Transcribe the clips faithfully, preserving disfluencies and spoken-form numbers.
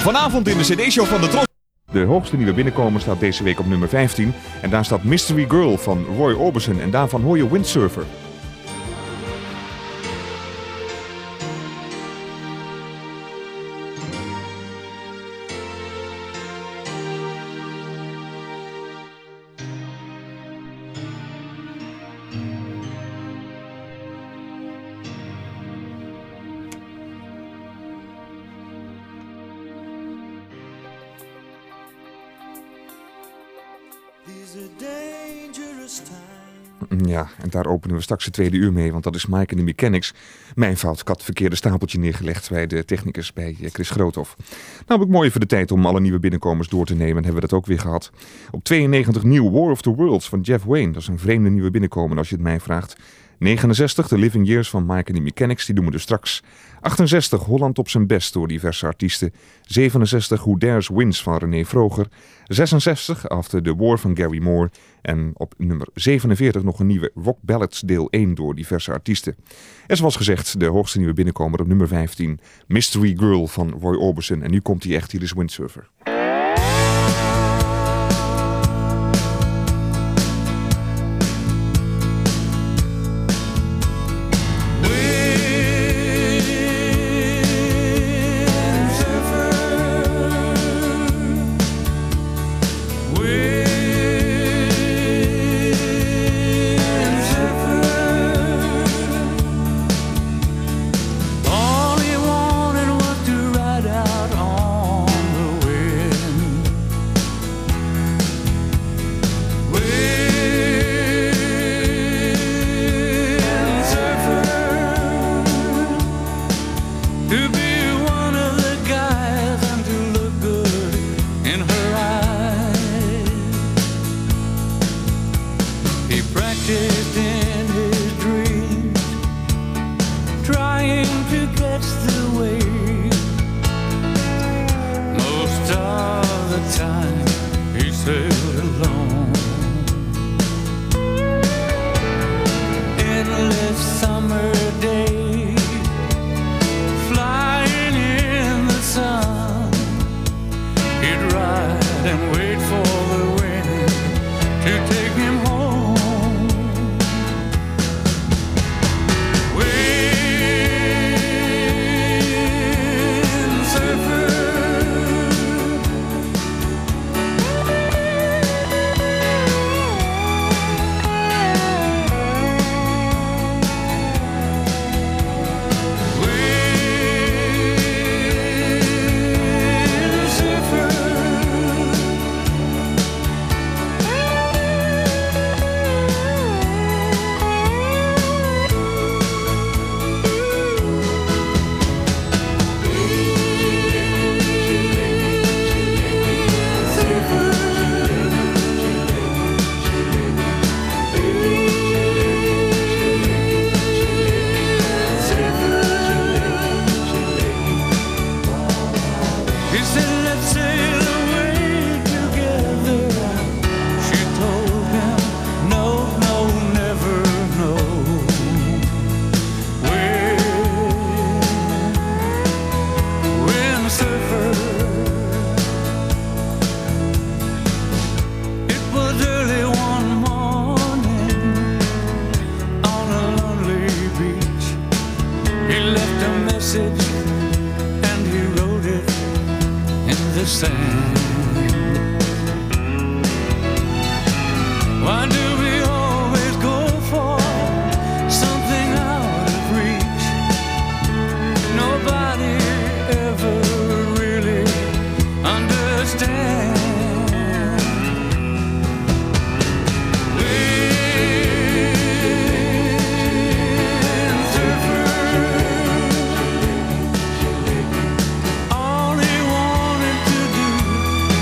Vanavond in de cd-show van de Tros. De hoogste nieuwe binnenkomer staat deze week op nummer vijftien. En daar staat Mystery Girl van Roy Orbison. En daarvan hoor je Windsurfer. Ja, en daar openen we straks het tweede uur mee, want dat is Mike en de Mechanics. Mijn fout, ik had het verkeerde stapeltje neergelegd bij de technicus, bij Chris Groothoff. Nou heb ik mooi even de tijd om alle nieuwe binnenkomers door te nemen, hebben we dat ook weer gehad. Op tweeënnegentig nieuw War of the Worlds van Jeff Wayne, dat is een vreemde nieuwe binnenkomer als je het mij vraagt. negenenzestig The Living Years van Mike en the Mechanics, die doen we dus straks. achtenzestig Holland op zijn best door diverse artiesten. zevenenzestig Who Dares Wins van René Vroger. zesenzestig After the War van Gary Moore. En op nummer zevenenveertig nog een nieuwe Rock Ballads deel één door diverse artiesten. En zoals gezegd, de hoogste nieuwe binnenkomer op nummer vijftien. Mystery Girl van Roy Orbison. En nu komt hij echt, hier is Windsurfer. All he wanted to do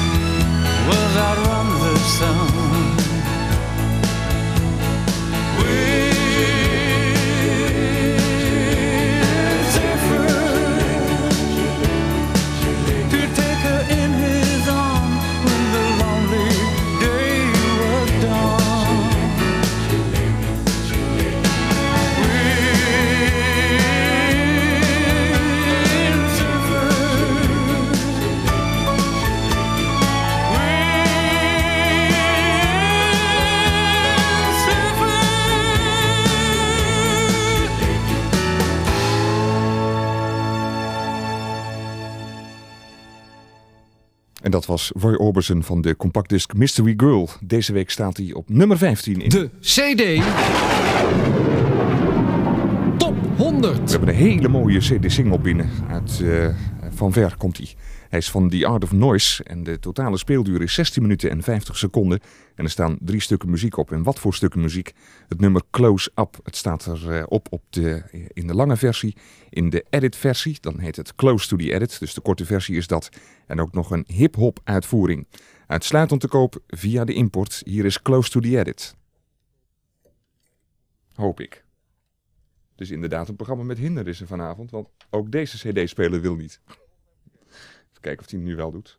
dat was Roy Orbison van de compactdisc Mystery Girl. Deze week staat hij op nummer vijftien in de C D Top honderd. We hebben een hele mooie C D-single binnen. Uit uh, Van Ver komt hij. Hij is van The Art of Noise en de totale speelduur is zestien minuten en vijftig seconden. En er staan drie stukken muziek op. En wat voor stukken muziek? Het nummer Close Up. Het staat er uh, op, op de, in de lange versie. In de edit-versie, dan heet het Close to the Edit. Dus de korte versie is dat. En ook nog een hip-hop uitvoering. Uitsluitend te koop via de import. Hier is Close to the Edit. Hoop ik. Dus inderdaad een programma met hindernissen vanavond. Want ook deze cd-speler wil niet. Even kijken of hij het nu wel doet.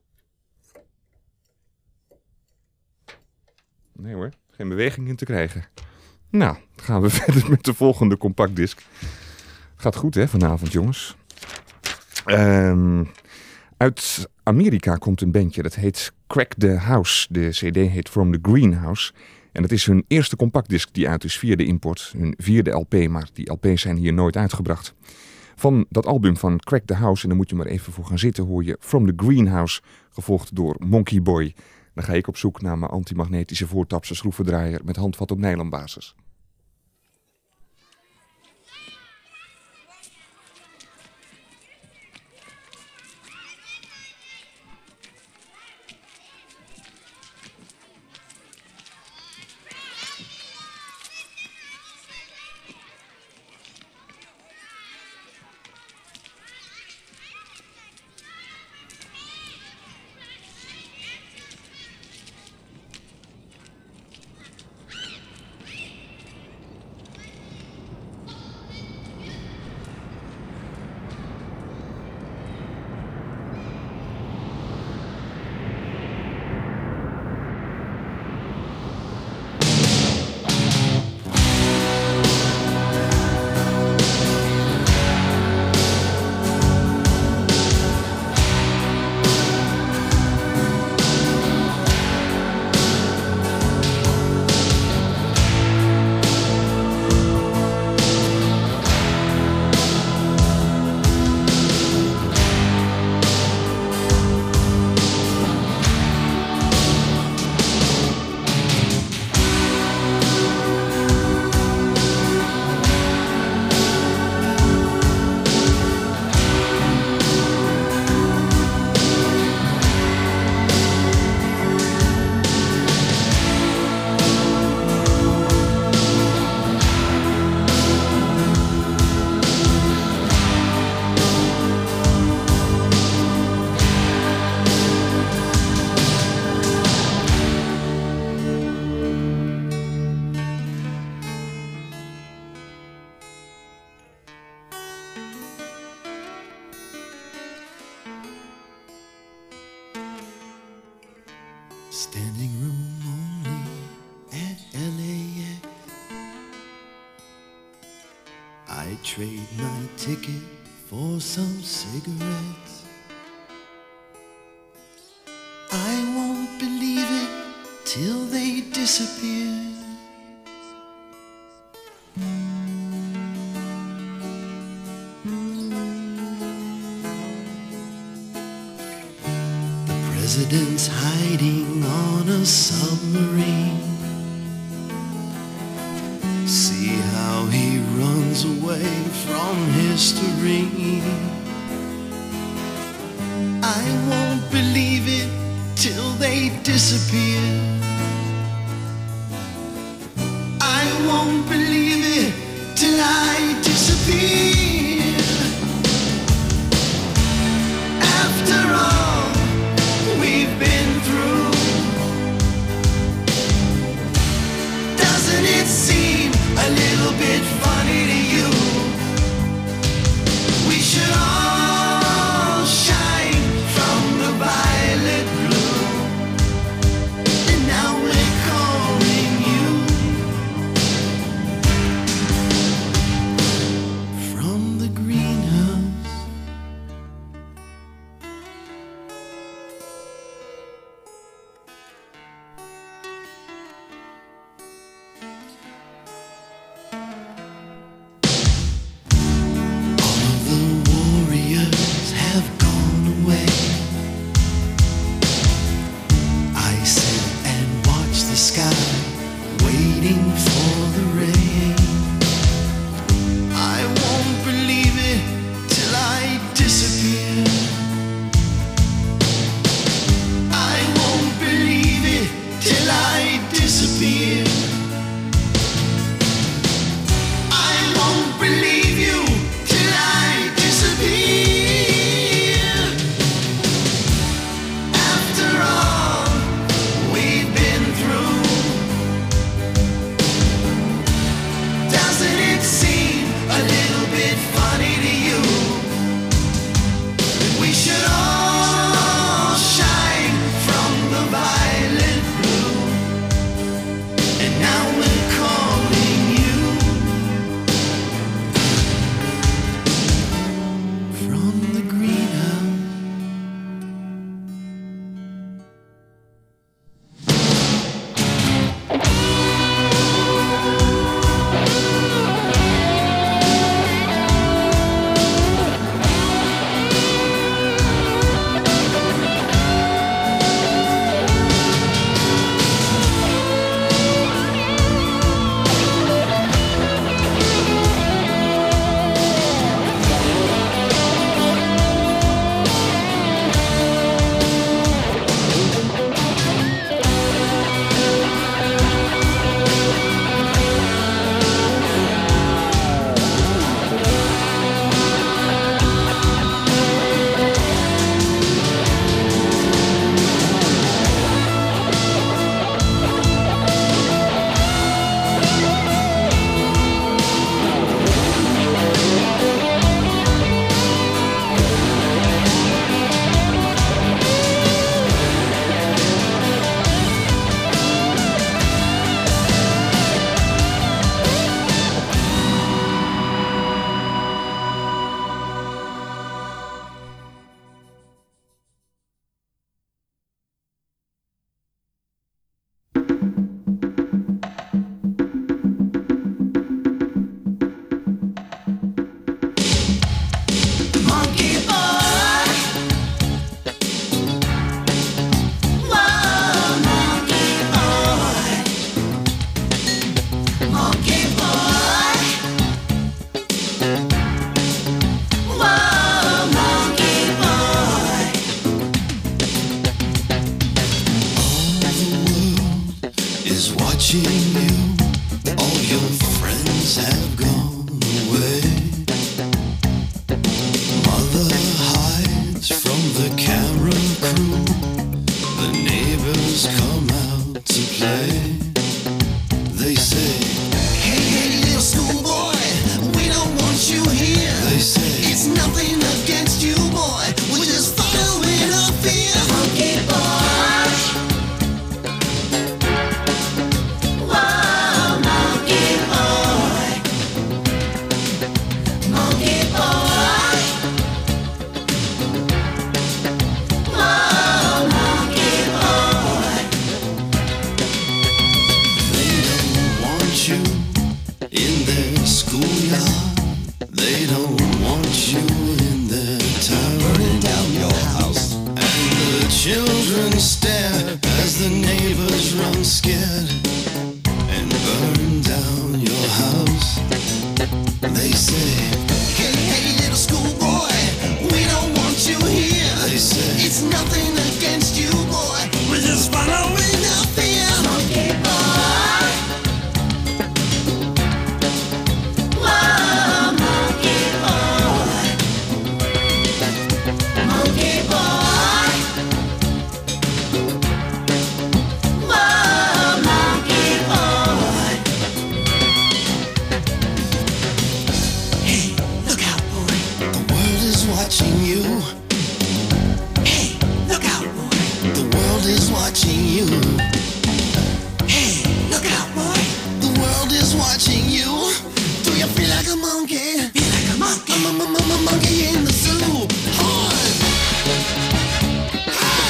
Nee hoor, geen beweging in te krijgen. Nou, dan gaan we verder met de volgende compactdisc. Gaat goed hè, vanavond jongens. Um, uit Amerika komt een bandje, dat heet Crack the House. De cd heet From the Greenhouse. En dat is hun eerste compactdisc die uit is via de import. Hun vierde L P, maar die L P's zijn hier nooit uitgebracht. Van dat album van Crack the House, en daar moet je maar even voor gaan zitten, hoor je From the Greenhouse, gevolgd door Monkey Boy. Dan ga ik op zoek naar mijn antimagnetische voortapse schroevendraaier met handvat op nylonbasis. Standing room only at L A X. I trade my ticket for some cigarettes. I won't believe it till they disappear. The president's hiding on a submarine. See how he runs away from history. I won't believe it till they disappear. I won't believe it till I disappear. After all we've been through, doesn't it seem a little bit funny to you? We should all shine from the violet blue, and now we're calling you. They say, hey, hey, little schoolboy, we don't want you here. They say, it's nothing against you, boy. We're just following our fear. Monkey boy. Whoa, monkey boy. Monkey boy. Whoa, monkey boy. Hey, look out, boy. The world is watching you. Hey, look out, boy. The world is watching you. Hey, look out, boy. The world is watching you. Do you feel like a monkey? Feel like a monkey. I'm a, m- m- m- monkey in the zoo. Hi. Hi.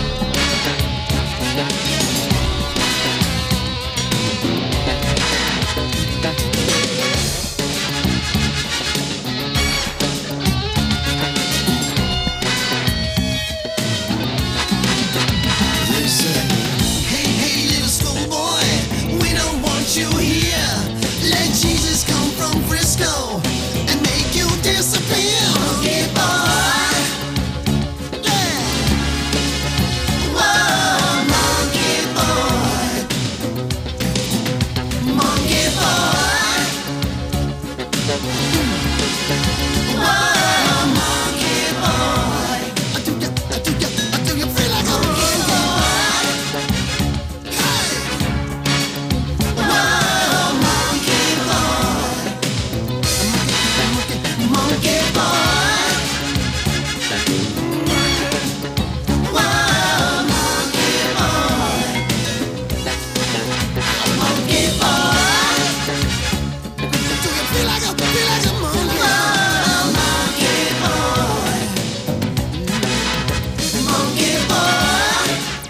They say, hey, hey, little schoolboy, we don't want you here. Let Jesus come from Frisco and make you disappear. Monkey boy. Yeah. Whoa, monkey boy. Monkey boy. Whoa, monkey boy. Do you, do you, do you feel like a monkey boy? Hey. Whoa, monkey boy. Monkey boy. Whoa, monkey boy. Monkey boy. Do you feel like a, feel like a monkey? Whoa, monkey boy. Monkey boy.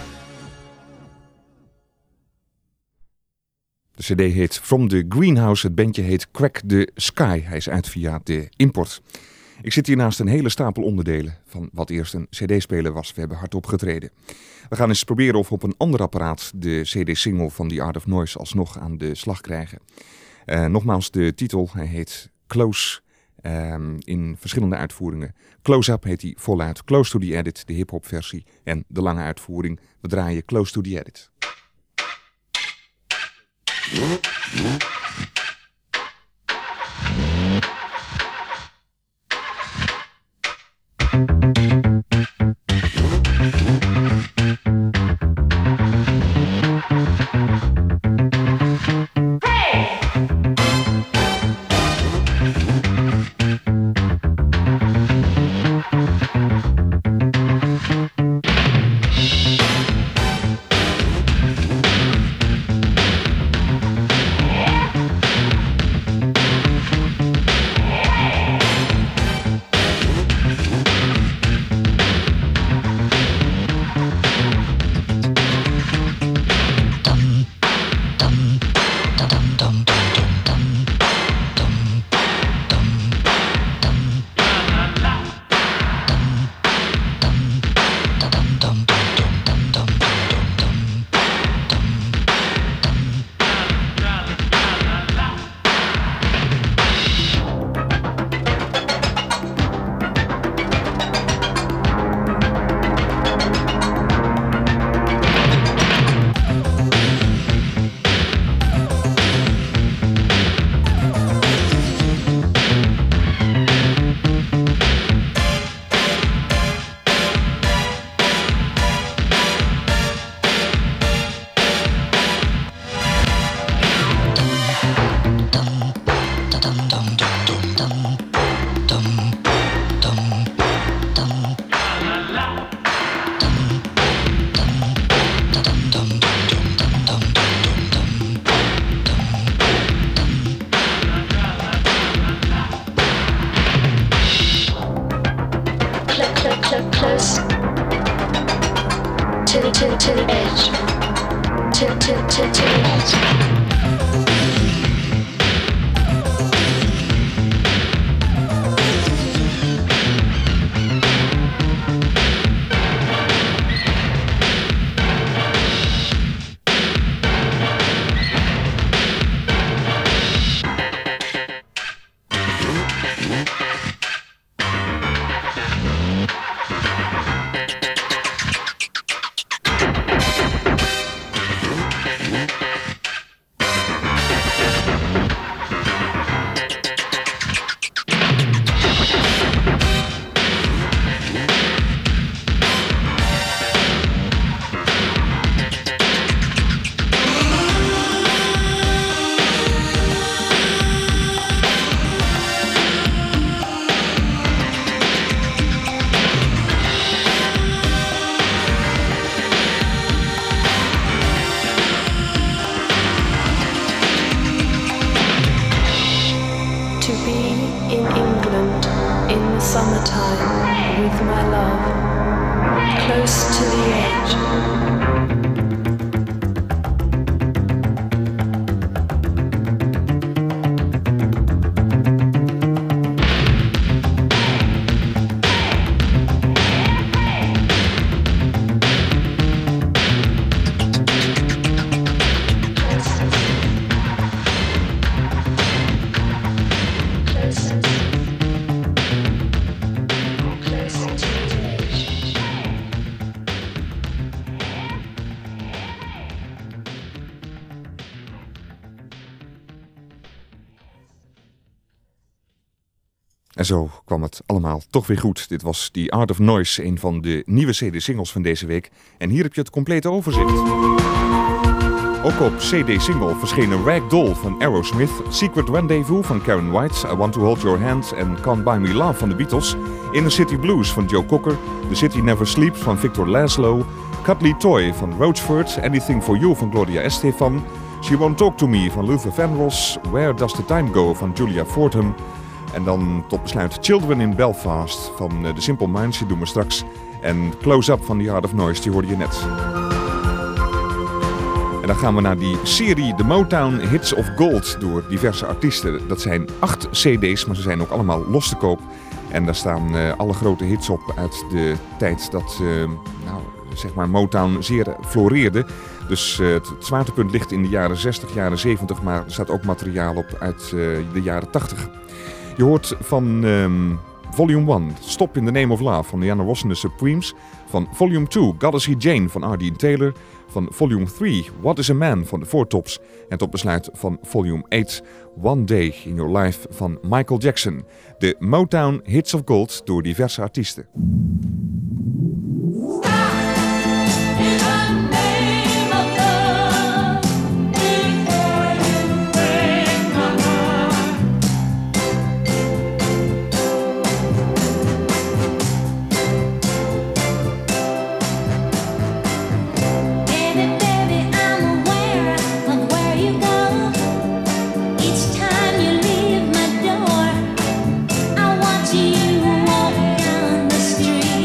De cd heet From the Greenhouse. Het bandje heet Crack the Sky. Hij is uit via de import. Ik zit hier naast een hele stapel onderdelen van wat eerst een cd-speler was. We hebben hard opgetreden. We gaan eens proberen of we op een ander apparaat de cd-single van The Art of Noise alsnog aan de slag krijgen. Uh, nogmaals de titel. Hij heet Close um, in verschillende uitvoeringen. Close-up heet hij voluit. Close to the Edit, de hip-hop versie. En de lange uitvoering. We draaien Close to the Edit. close to the to the to the edge, to to to to the edge. Summertime with my love, close to the edge. En zo kwam het allemaal toch weer goed. Dit was The Art of Noise, een van de nieuwe C D-singles van deze week. En hier heb je het complete overzicht. Ook op C D-single verschenen Ragdoll van Aerosmith, Secret Rendezvous van Karen White, I Want to Hold Your Hand en Can't Buy Me Love van de Beatles, Inner City Blues van Joe Cocker, The City Never Sleeps van Victor Laszlo, Cuddly Toy van Roachford, Anything for You van Gloria Estefan, She Won't Talk to Me van Luther Vandross, Where Does the Time Go van Julia Fordham. En dan tot besluit Children in Belfast van The Simple Minds, die doen we straks. En Close Up van The Art of Noise, die hoorde je net. En dan gaan we naar die serie The Motown Hits of Gold door diverse artiesten. Dat zijn acht C D's, maar ze zijn ook allemaal los te koop. En daar staan uh, alle grote hits op uit de tijd dat uh, nou, zeg maar Motown zeer floreerde. Dus uh, het, het zwaartepunt ligt in de jaren zestig, jaren zeventig, maar er staat ook materiaal op uit uh, de jaren tachtig. Je hoort van um, Volume één, Stop in the Name of Love van Diana Ross en de Supremes. Van Volume twee, Gotta See Jane van R D Taylor. Van Volume drie, What is a Man van de Four Tops. En tot besluit van Volume acht, One Day in Your Life van Michael Jackson. De Motown Hits of Gold door diverse artiesten. You walk down the street.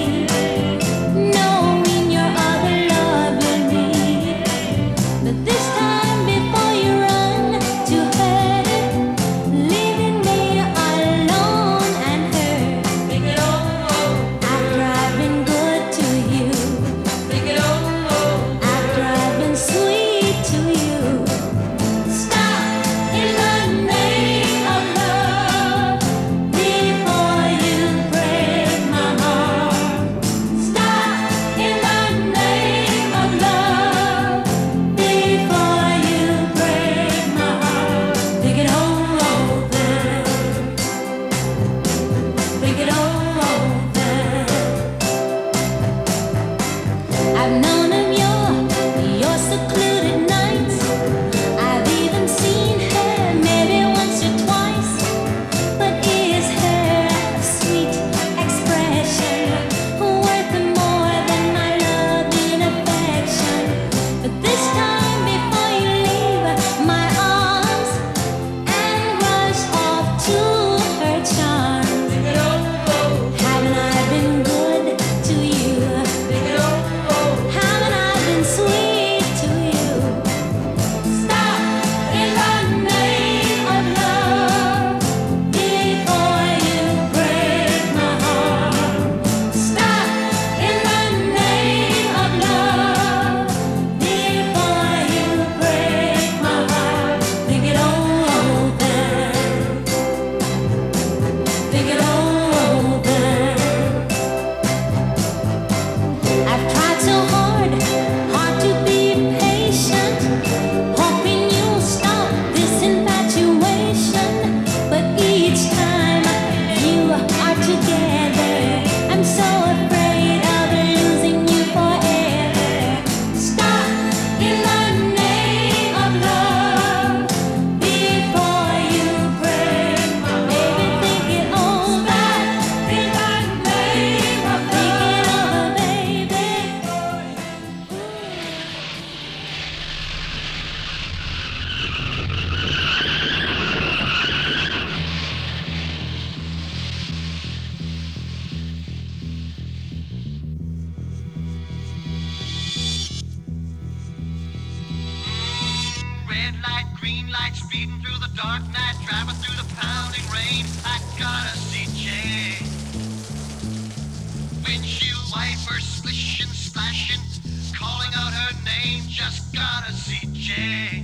light, green light, speeding through the dark night, driving through the pounding rain. I gotta see Jane. Windshield wipers splishing, splashing, calling out her name. Just gotta see Jane.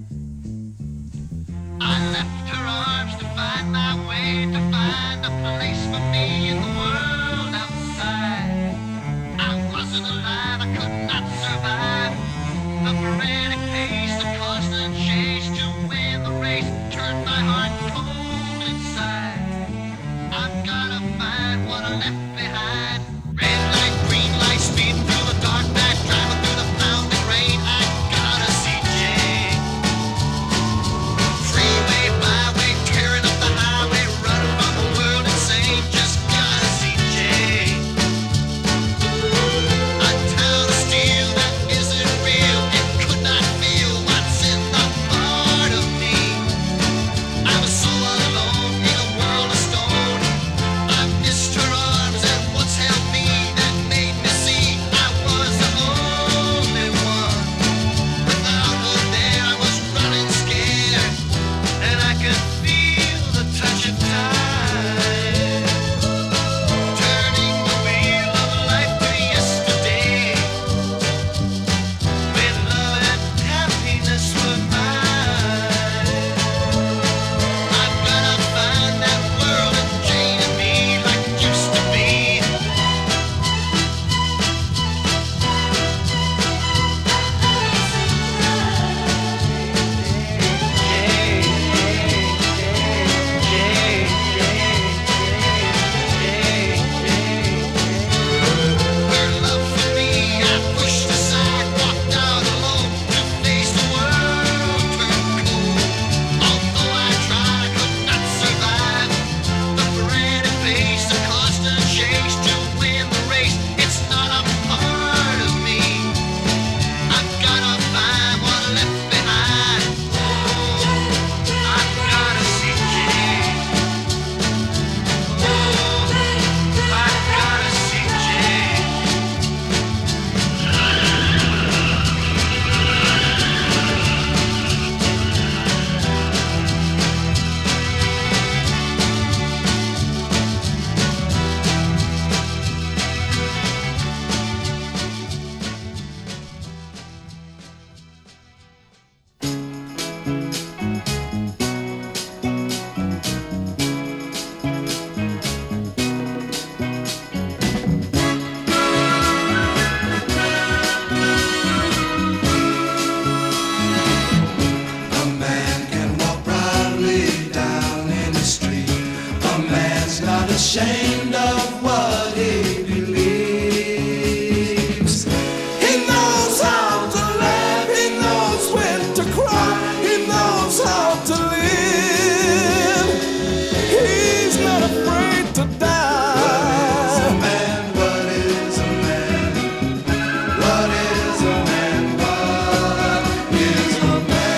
I left her arms to find my way, to find a place for me in the world outside. I wasn't alive, I could not survive. The frantic pace, the constant chase to win the race turned my heart cold inside. I've gotta find what I left behind. Red light, green light, speeding through the dark night, driving through the pounding rain. I gotta see Jane. Freeway, byway, tearing up the highway, running from the world insane. Just gotta see Jane. A town of steel that isn't real, it could not feel what's in the heart of me. I was so alone in a world of stone. I missed her arms and what's held me that made me see I was the only one. Without her there I was running scared, and I could feel the touch of time, turning the wheel of life to yesterday, when love and happiness were mine. I've gotta find that world of Jane and me like it used to be. Her love for me I pushed aside, walked out alone to face the world turned cold. Although I tried, I could not survive the frantic pace, the constant chase to win the race. It's not a part of me. I've gotta find what I left behind. Oh, I've gotta see Jane. Oh, I've gotta see Jane. A man can walk proudly down in the street. A man's not ashamed of what he believes. He knows how to laugh, he knows when to cry, he knows how to live. He's not afraid to die. What is a man? What is a man? What is a man? What is a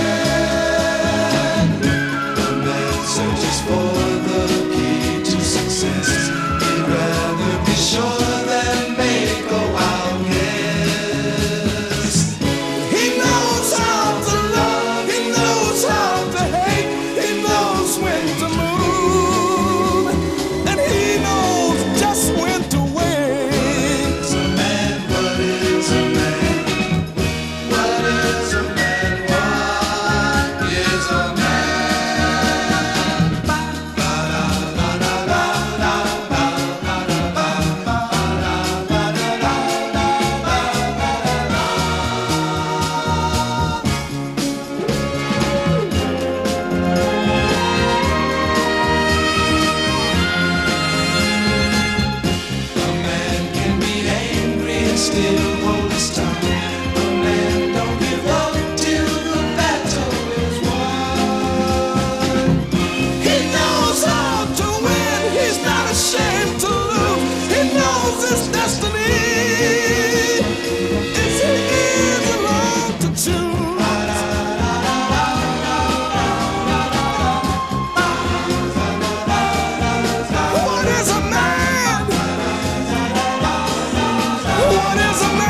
man? The man searches for the key to success. He'd rather be sure than make a wild guess. He knows how to love, he knows how to hate, he knows when to move, and he knows just when to wait. What is a man? What is a man? What is a man? What is a man? A man can be angry and still hold his tongue. A man don't give up till the battle is won. He knows how to win, he's not ashamed to lose. He knows his destiny. It's his alone to choose. What is a man? What is a man?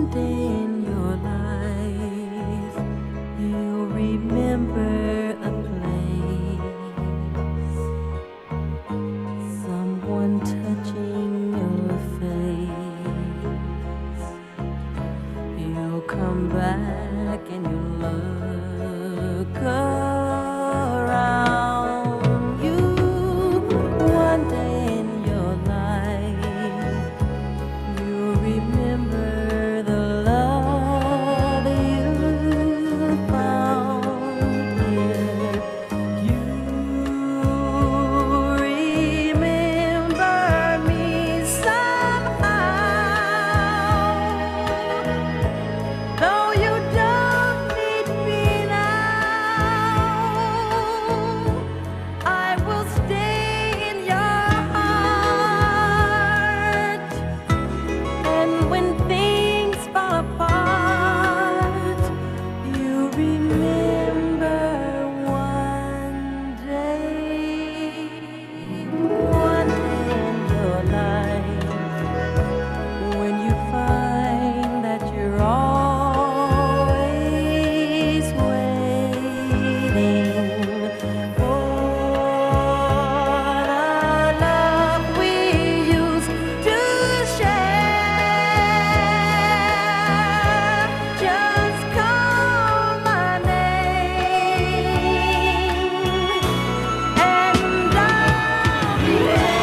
one day in your life you'll remember a place, someone touching your face. You'll come back and you'll look around you. One day in your life you'll remember the love you found here. You remember me somehow, though you don't need me now. I will stay in your heart, and when things fall apart, you remember one day, one day in your life, when you find that you're always waiting for the love we used to share. Just call my name and I'll be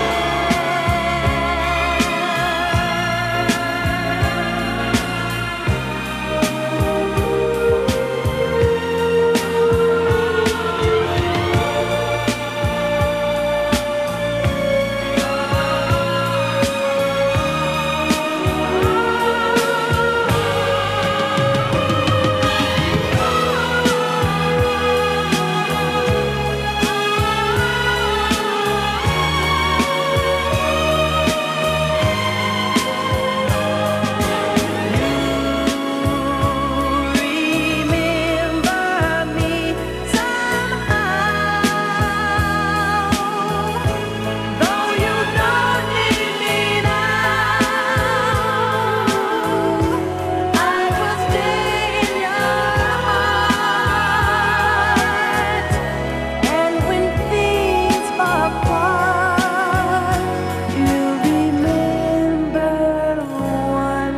remember me somehow, though you don't need me now. I will stay in your heart, and when things fall apart, you remember one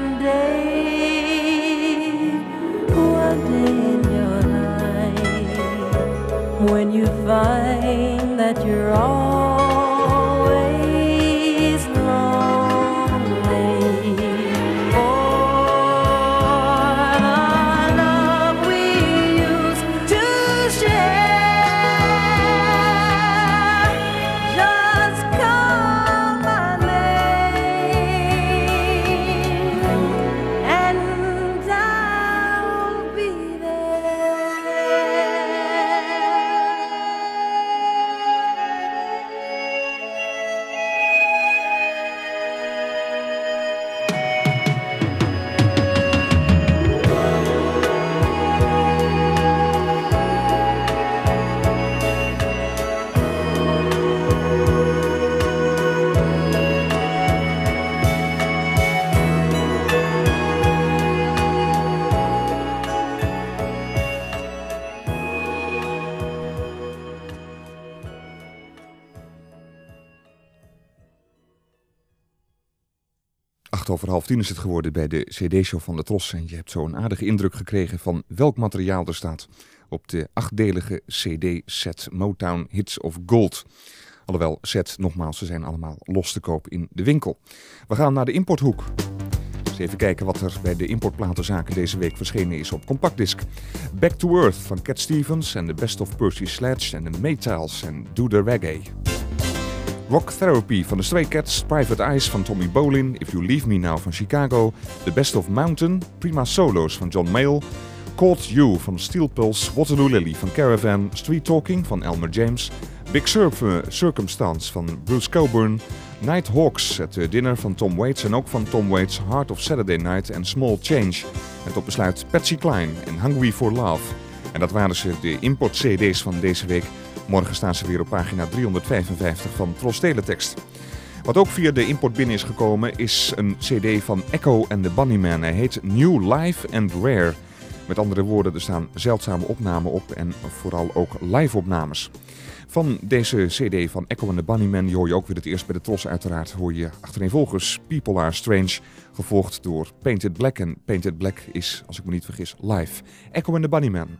day, one day in your life, when you find that you're always lonely for the love we used to share. Just call my name and I'll be Acht over half tien is het geworden bij de C D-show van de Tros. En je hebt zo een aardige indruk gekregen van welk materiaal er staat op de achtdelige C D-set Motown Hits of Gold. Alhoewel, set, nogmaals, ze zijn allemaal los te koop in de winkel. We gaan naar de importhoek. Eens even kijken wat er bij de importplatenzaken deze week verschenen is op compactdisc. Back to Earth van Cat Stevens en The Best of Percy Sledge en de Maytals en Do the Reggae. Rock Therapy van de Stray Cats, Private Eyes van Tommy Bolin, If You Leave Me Now van Chicago, The Best of Mountain, Prima Solos van John Mayall, Caught You van Steel Pulse, Waterloo Lily van Caravan, Street Talking van Elmer James, Big Sur- Circumstance van Bruce Cockburn, Nighthawks, het dinner van Tom Waits en ook van Tom Waits, Heart of Saturday Night en Small Change. En tot besluit Patsy Cline en Hungry for Love. En dat waren ze, de import-C D's van deze week. Morgen staan ze weer op pagina driehonderdvijfenvijftig van Tros Teletext. Wat ook via de import binnen is gekomen is een cd van Echo and the Bunnymen. Hij heet New Live and Rare. Met andere woorden, er staan zeldzame opnamen op en vooral ook live-opnames. Van deze cd van Echo and the Bunnymen hoor je ook weer het eerst bij de Tros uiteraard. Hoor je achtereenvolgens People Are Strange, gevolgd door Painted Black. En Painted Black is, als ik me niet vergis, live. Echo and the Bunnymen.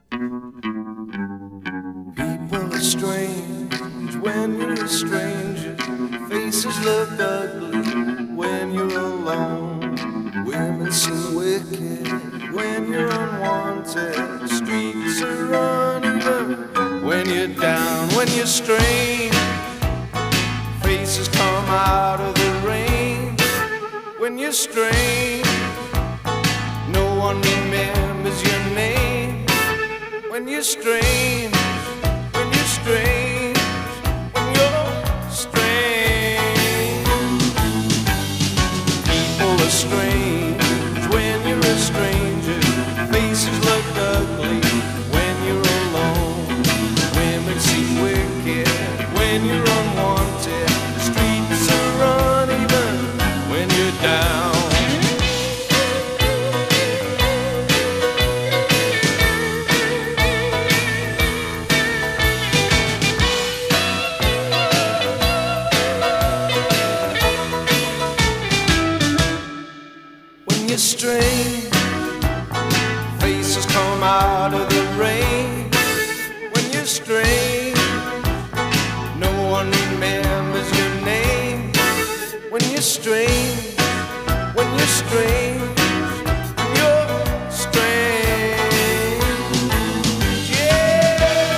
People are strange when you're a stranger. Faces look ugly when you're alone. Women seem wicked when you're unwanted. Streets are uneven when you're down, when you're strange. Faces come out of the rain when you're strange. No one remembers your name when you're strange. When you're strange, when you're strange. People are strange when you're a stranger. Faces look ugly when you're alone. Women seem wicked when you're unwanted. Streets are uneven when you're down. You're strange. Faces come out of the rain when you're strange. No one remembers your name when you're strange. When you're strange, when you're strange. Yeah.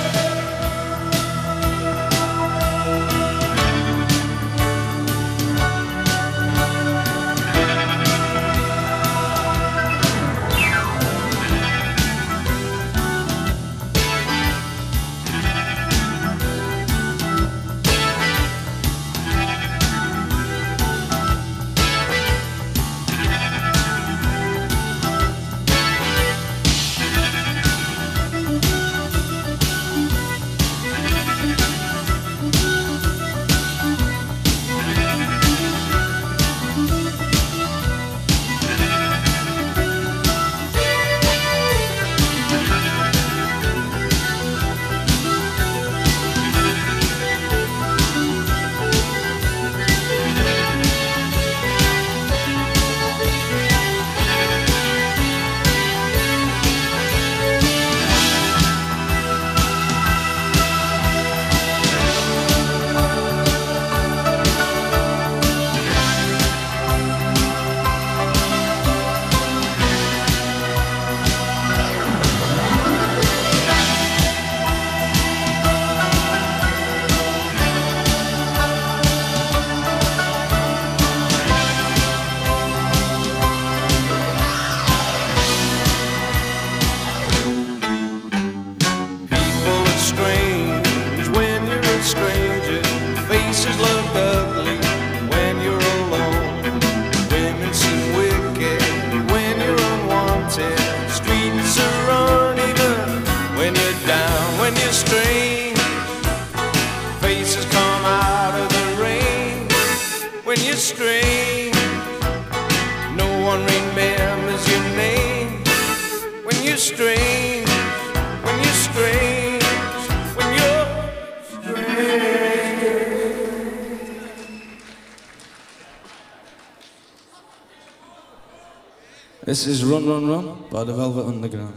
Strange, no one remembers your name. When you're strange, when you're strange, when you're strange. This is Run Run Run by the Velvet Underground.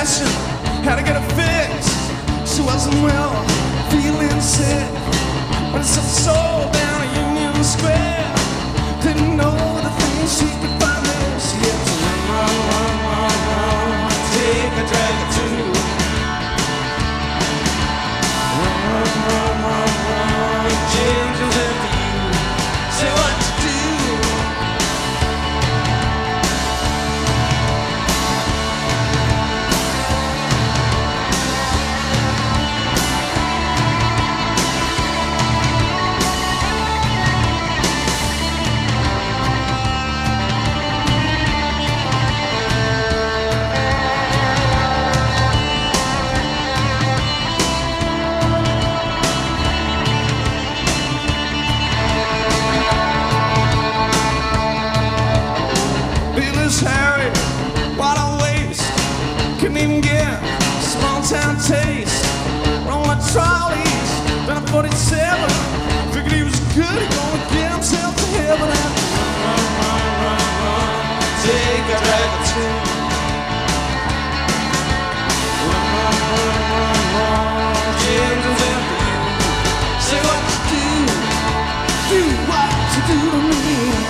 passion, had to get a fix. She wasn't well, feeling sick, but it's a soul down at Union Square. Didn't know the things she could find there. She had to run, run, run, run, run, take a drag or two. Run, run, run, run, run, changes after you. Say what to do. Harry, what a waste. Couldn't even get a small town taste. On my trolleys, then a forty-seven. Figured he was good, he gonna get himself to heaven. And run, run, run, run, take a drag or two. Run, run, run, run, run, James is after you. Say what to do, do what to do to me.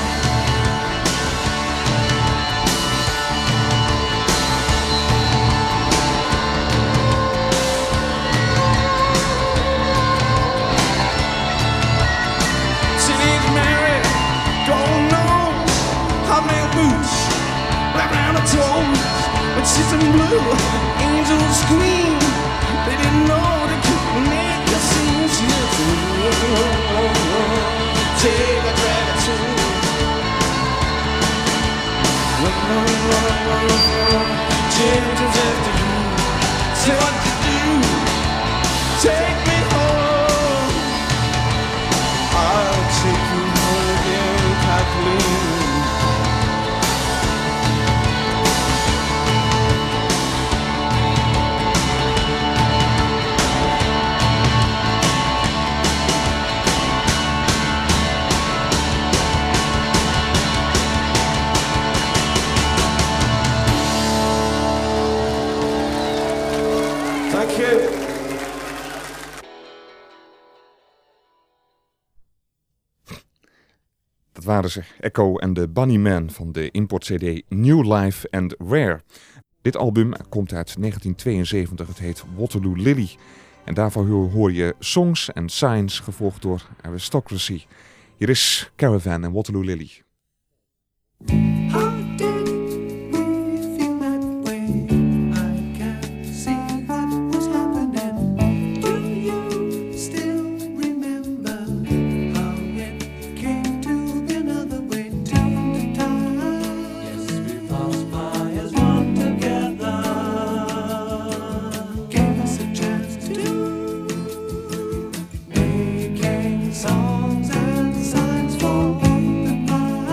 But she's in blue, angels scream. They didn't know they could make a scene. She had to run, run, run, take a drag or two. Run, run, run, run, run, changes after you. Say what to do, take me home. I'll take you home again, Kathleen. Thank you. Dat waren ze, Echo en de Bunnymen van de import-C D New Life and Rare. Dit album komt uit negentien tweeënzeventig, het heet Waterloo Lily. En daarvan hoor je Songs and Signs, gevolgd door Aristocracy. Hier is Caravan en Waterloo Lily. How did we feel that way? I can't see what was happening. Do you still remember how it came to be another way? Turn the tide. Yes, we passed by as one together. Gave us a chance to making songs and signs for open minds.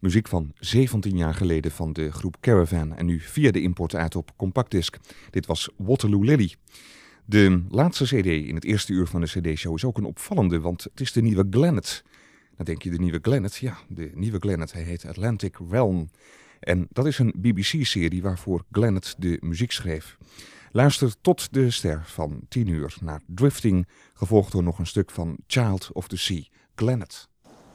Muziek van zeventien jaar geleden van de groep Caravan en nu via de import uit op compactdisc. Dit was Waterloo Lily. De laatste cd in het eerste uur van de cd-show is ook een opvallende, want het is de nieuwe Glennet. Dan denk je de nieuwe Glennet? Ja, de nieuwe Glennet. Hij heet Atlantic Realm. En dat is een B B C-serie waarvoor Glennet de muziek schreef. Luister tot de ster van tien uur naar Drifting, gevolgd door nog een stuk van Child of the Sea, Glennet.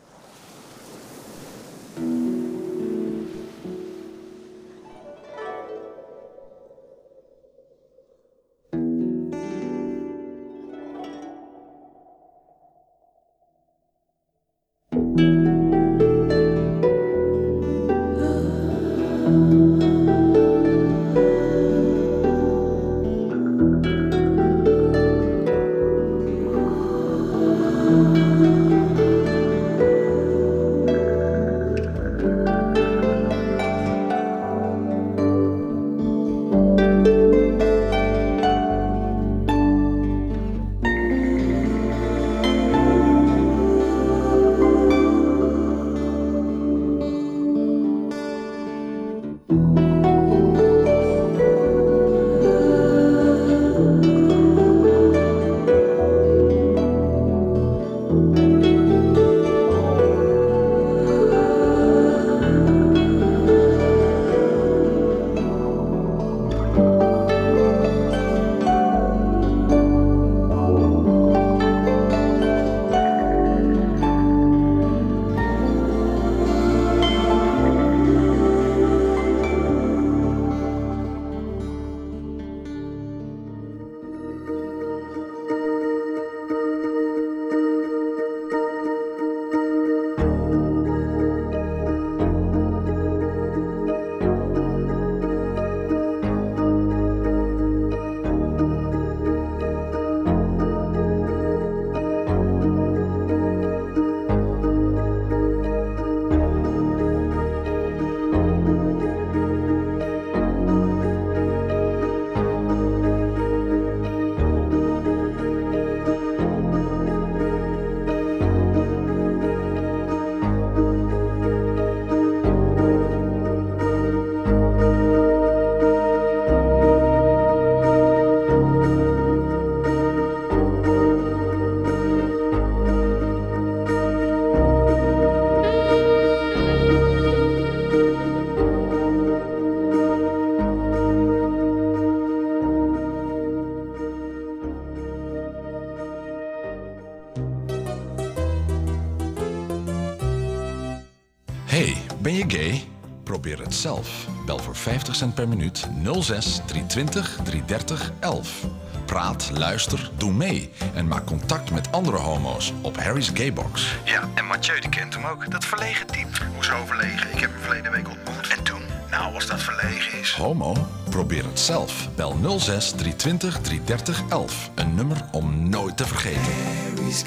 Hey, ben je gay? Probeer het zelf. Bel voor vijftig cent per minuut nul zes drie twintig drie dertig elf. Praat, luister, doe mee en maak contact met andere homo's op Harry's Gaybox. Ja, en Mathieu die kent hem ook. Dat verlegen type. Hoezo verlegen? Ik heb hem verleden week ontmoet. En toen? Nou, als dat verlegen is. Homo? Probeer het zelf. Bel nul zes drie twintig drie dertig elf. Een nummer om nooit te vergeten. Harry's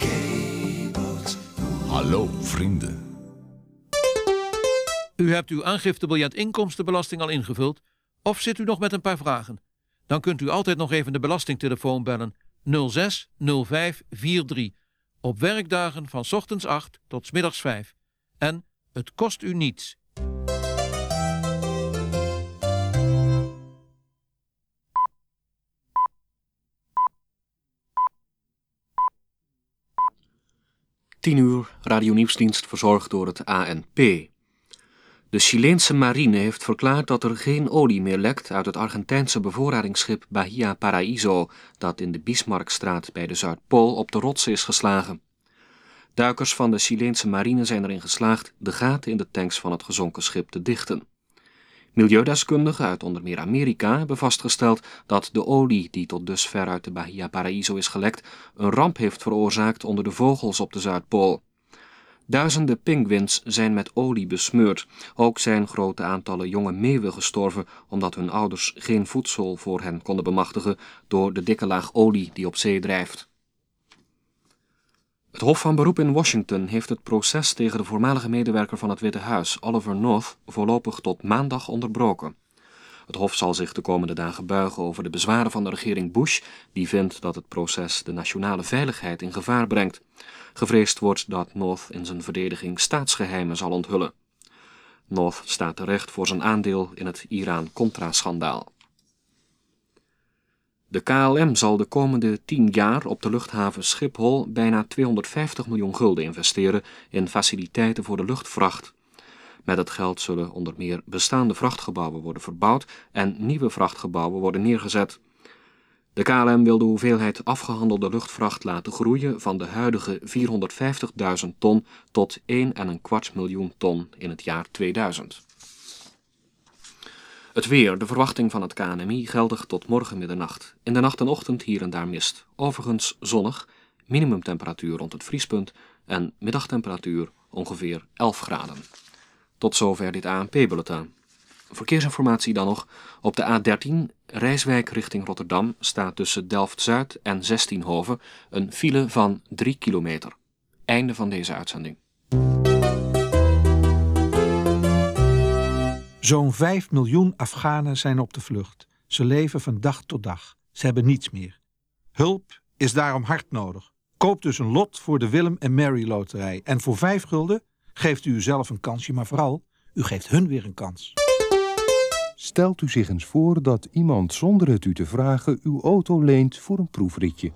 Gaybox. Hallo, vrienden. U hebt uw aangiftebiljet inkomstenbelasting al ingevuld of zit u nog met een paar vragen? Dan kunt u altijd nog even de belastingtelefoon bellen nul zes nul vijf vier drie op werkdagen van 's ochtends acht tot 's middags vijf. En het kost u niets. tien uur, radionieuwsdienst verzorgd door het A N P. De Chileense marine heeft verklaard dat er geen olie meer lekt uit het Argentijnse bevoorradingsschip Bahia Paraíso, dat in de Bismarckstraat bij de Zuidpool op de rotsen is geslagen. Duikers van de Chileense marine zijn erin geslaagd de gaten in de tanks van het gezonken schip te dichten. Milieudeskundigen uit onder meer Amerika hebben vastgesteld dat de olie die tot dusver uit de Bahia Paraíso is gelekt een ramp heeft veroorzaakt onder de vogels op de Zuidpool. Duizenden pinguïns zijn met olie besmeurd. Ook zijn grote aantallen jonge meeuwen gestorven omdat hun ouders geen voedsel voor hen konden bemachtigen door de dikke laag olie die op zee drijft. Het Hof van Beroep in Washington heeft het proces tegen de voormalige medewerker van het Witte Huis, Oliver North, voorlopig tot maandag onderbroken. Het Hof zal zich de komende dagen buigen over de bezwaren van de regering Bush, die vindt dat het proces de nationale veiligheid in gevaar brengt. Gevreesd wordt dat North in zijn verdediging staatsgeheimen zal onthullen. North staat terecht voor zijn aandeel in het Iran-Contra-schandaal. De K L M zal de komende tien jaar op de luchthaven Schiphol bijna tweehonderdvijftig miljoen gulden investeren in faciliteiten voor de luchtvracht. Met het geld zullen onder meer bestaande vrachtgebouwen worden verbouwd en nieuwe vrachtgebouwen worden neergezet. De K L M wil de hoeveelheid afgehandelde luchtvracht laten groeien van de huidige vierhonderdvijftigduizend ton tot één komma vijf miljoen ton in het jaar tweeduizend. Het weer, de verwachting van het K N M I geldig tot morgen middernacht. In de nacht en ochtend hier en daar mist. Overigens zonnig, minimumtemperatuur rond het vriespunt en middagtemperatuur ongeveer elf graden. Tot zover dit A N P-bulletin. Verkeersinformatie dan nog. Op de A dertien, Rijswijk richting Rotterdam, staat tussen Delft-Zuid en Zestienhoven een file van drie kilometer. Einde van deze uitzending. Zo'n vijf miljoen Afghanen zijn op de vlucht. Ze leven van dag tot dag. Ze hebben niets meer. Hulp is daarom hard nodig. Koop dus een lot voor de Willem en Mary loterij. En voor vijf gulden geeft u uzelf een kansje, maar vooral, u geeft hun weer een kans. Stelt u zich eens voor dat iemand zonder het u te vragen uw auto leent voor een proefritje.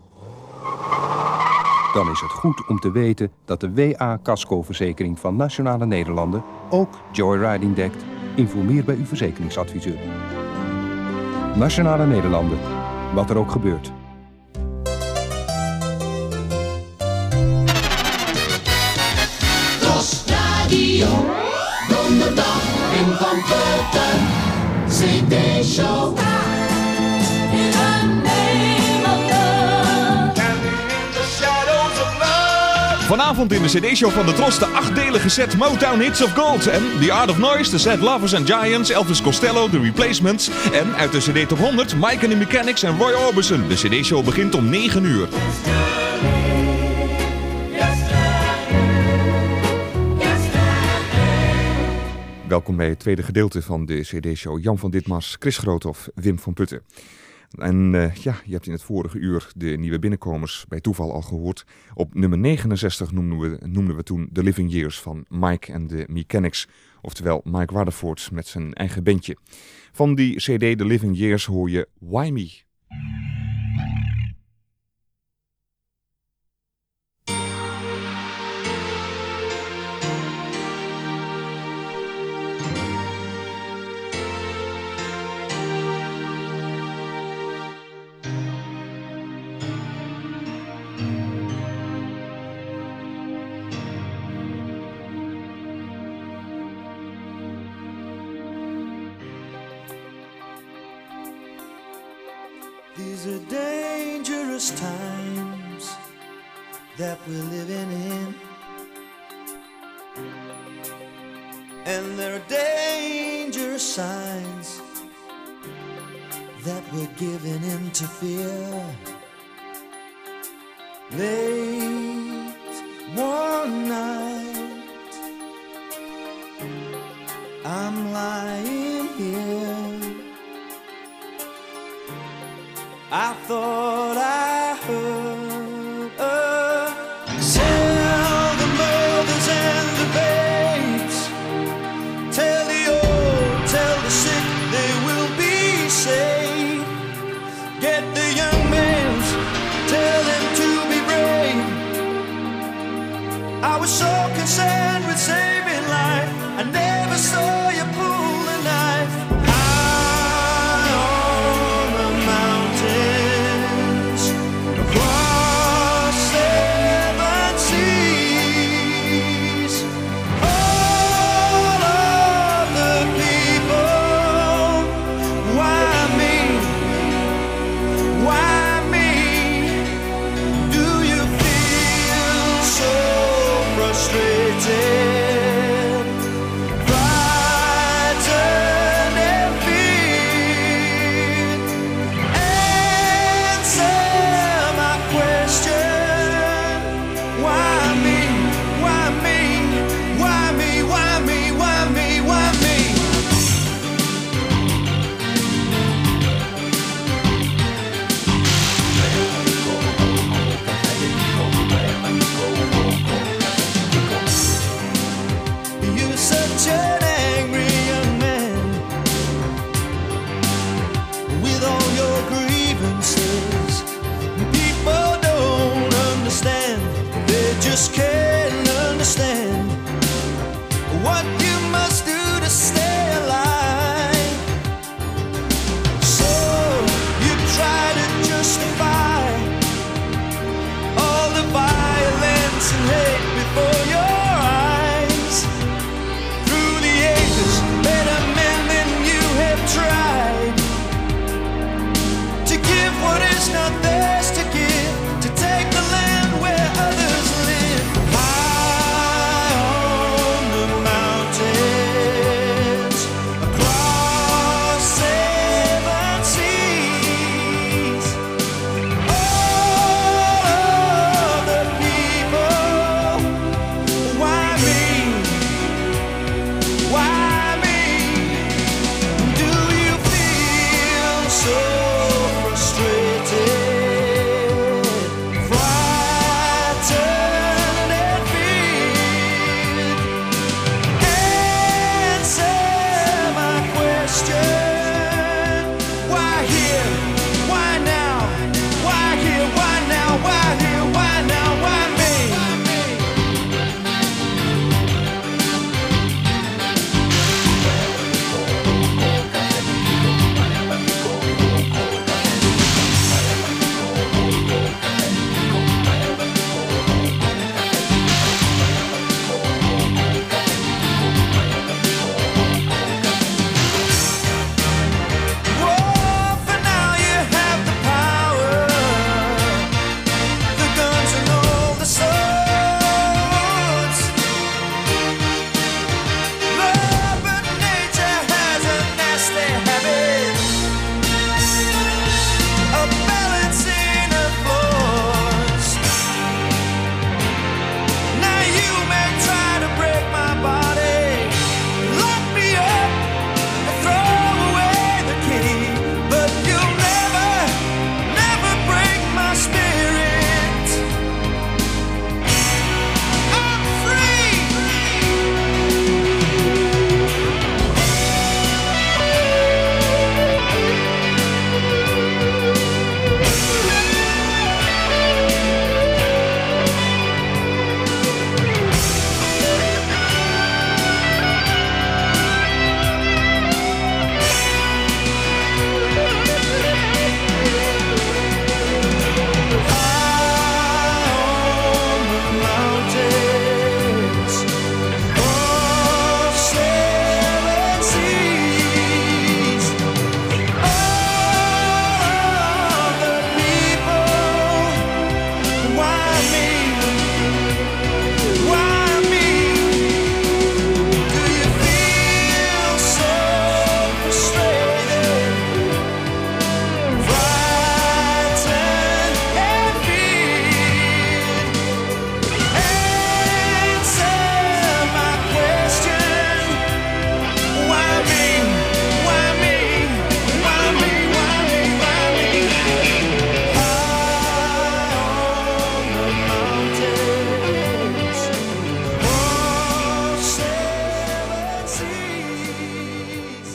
Dan is het goed om te weten dat de W A-casco-verzekering van Nationale Nederlanden ook joyriding dekt. Informeer bij uw verzekeringsadviseur. Nationale Nederlanden, wat er ook gebeurt. Tros Radio, donderdag in Van Putten, C D-show. In the name of love. Camping in the shadows of love. Vanavond in de cd-show van de Tros de achtdelige set Motown Hits of Gold. En The Art of Noise, The Sad Lovers and Giants, Elvis Costello, The Replacements. En uit de cd Top honderd, Mike and the Mechanics en Roy Orbison. De cd-show begint om negen uur. Welkom bij het tweede gedeelte van de cd-show. Jan van Ditmars, Chris Groothoff, Wim van Putten. En uh, ja, je hebt in het vorige uur de nieuwe binnenkomers bij toeval al gehoord. Op nummer negenenzestig noemden we, noemden we toen The Living Years van Mike and the Mechanics. Oftewel Mike Waterford met zijn eigen bandje. Van die cd The Living Years hoor je Why Me? These are dangerous times that we're living in, and there are dangerous signs that we're giving in to fear. Late one night, I'm lying here, I thought I heard her tell the mothers and the babes, tell the old, tell the sick they will be safe. Get the young men, tell them to be brave. I was so concerned with saving life, I never saw you pull a knife. Frustrated just can't understand what you must do to stay alive. So you try to justify all the violence and hate before your eyes. Through the ages, better men than you have tried to give what is not theirs to give, to take the land where others live. High on the mountains, across seven seas, all of the people. Why me? Why me? Do you feel so frustrated, frightened and feared? Answer my question. Why here? Why now? Why here? Why now? Why here? Why now? Why me? Oh, for now you have the power, the guns and all the swords. Love but nature has a nasty habit of balancing her floors. Now you may try to break my body, lock me up and throw away the key, but you'll never, never break my spirit. I'm free. Mountains, across seven seas, all the people. Why me? Why me? Do you feel so frustrated, frightened and feared? Answer my question. Why me? Why me? Why me? Why me? Why me? High on the mountains, across seven seas,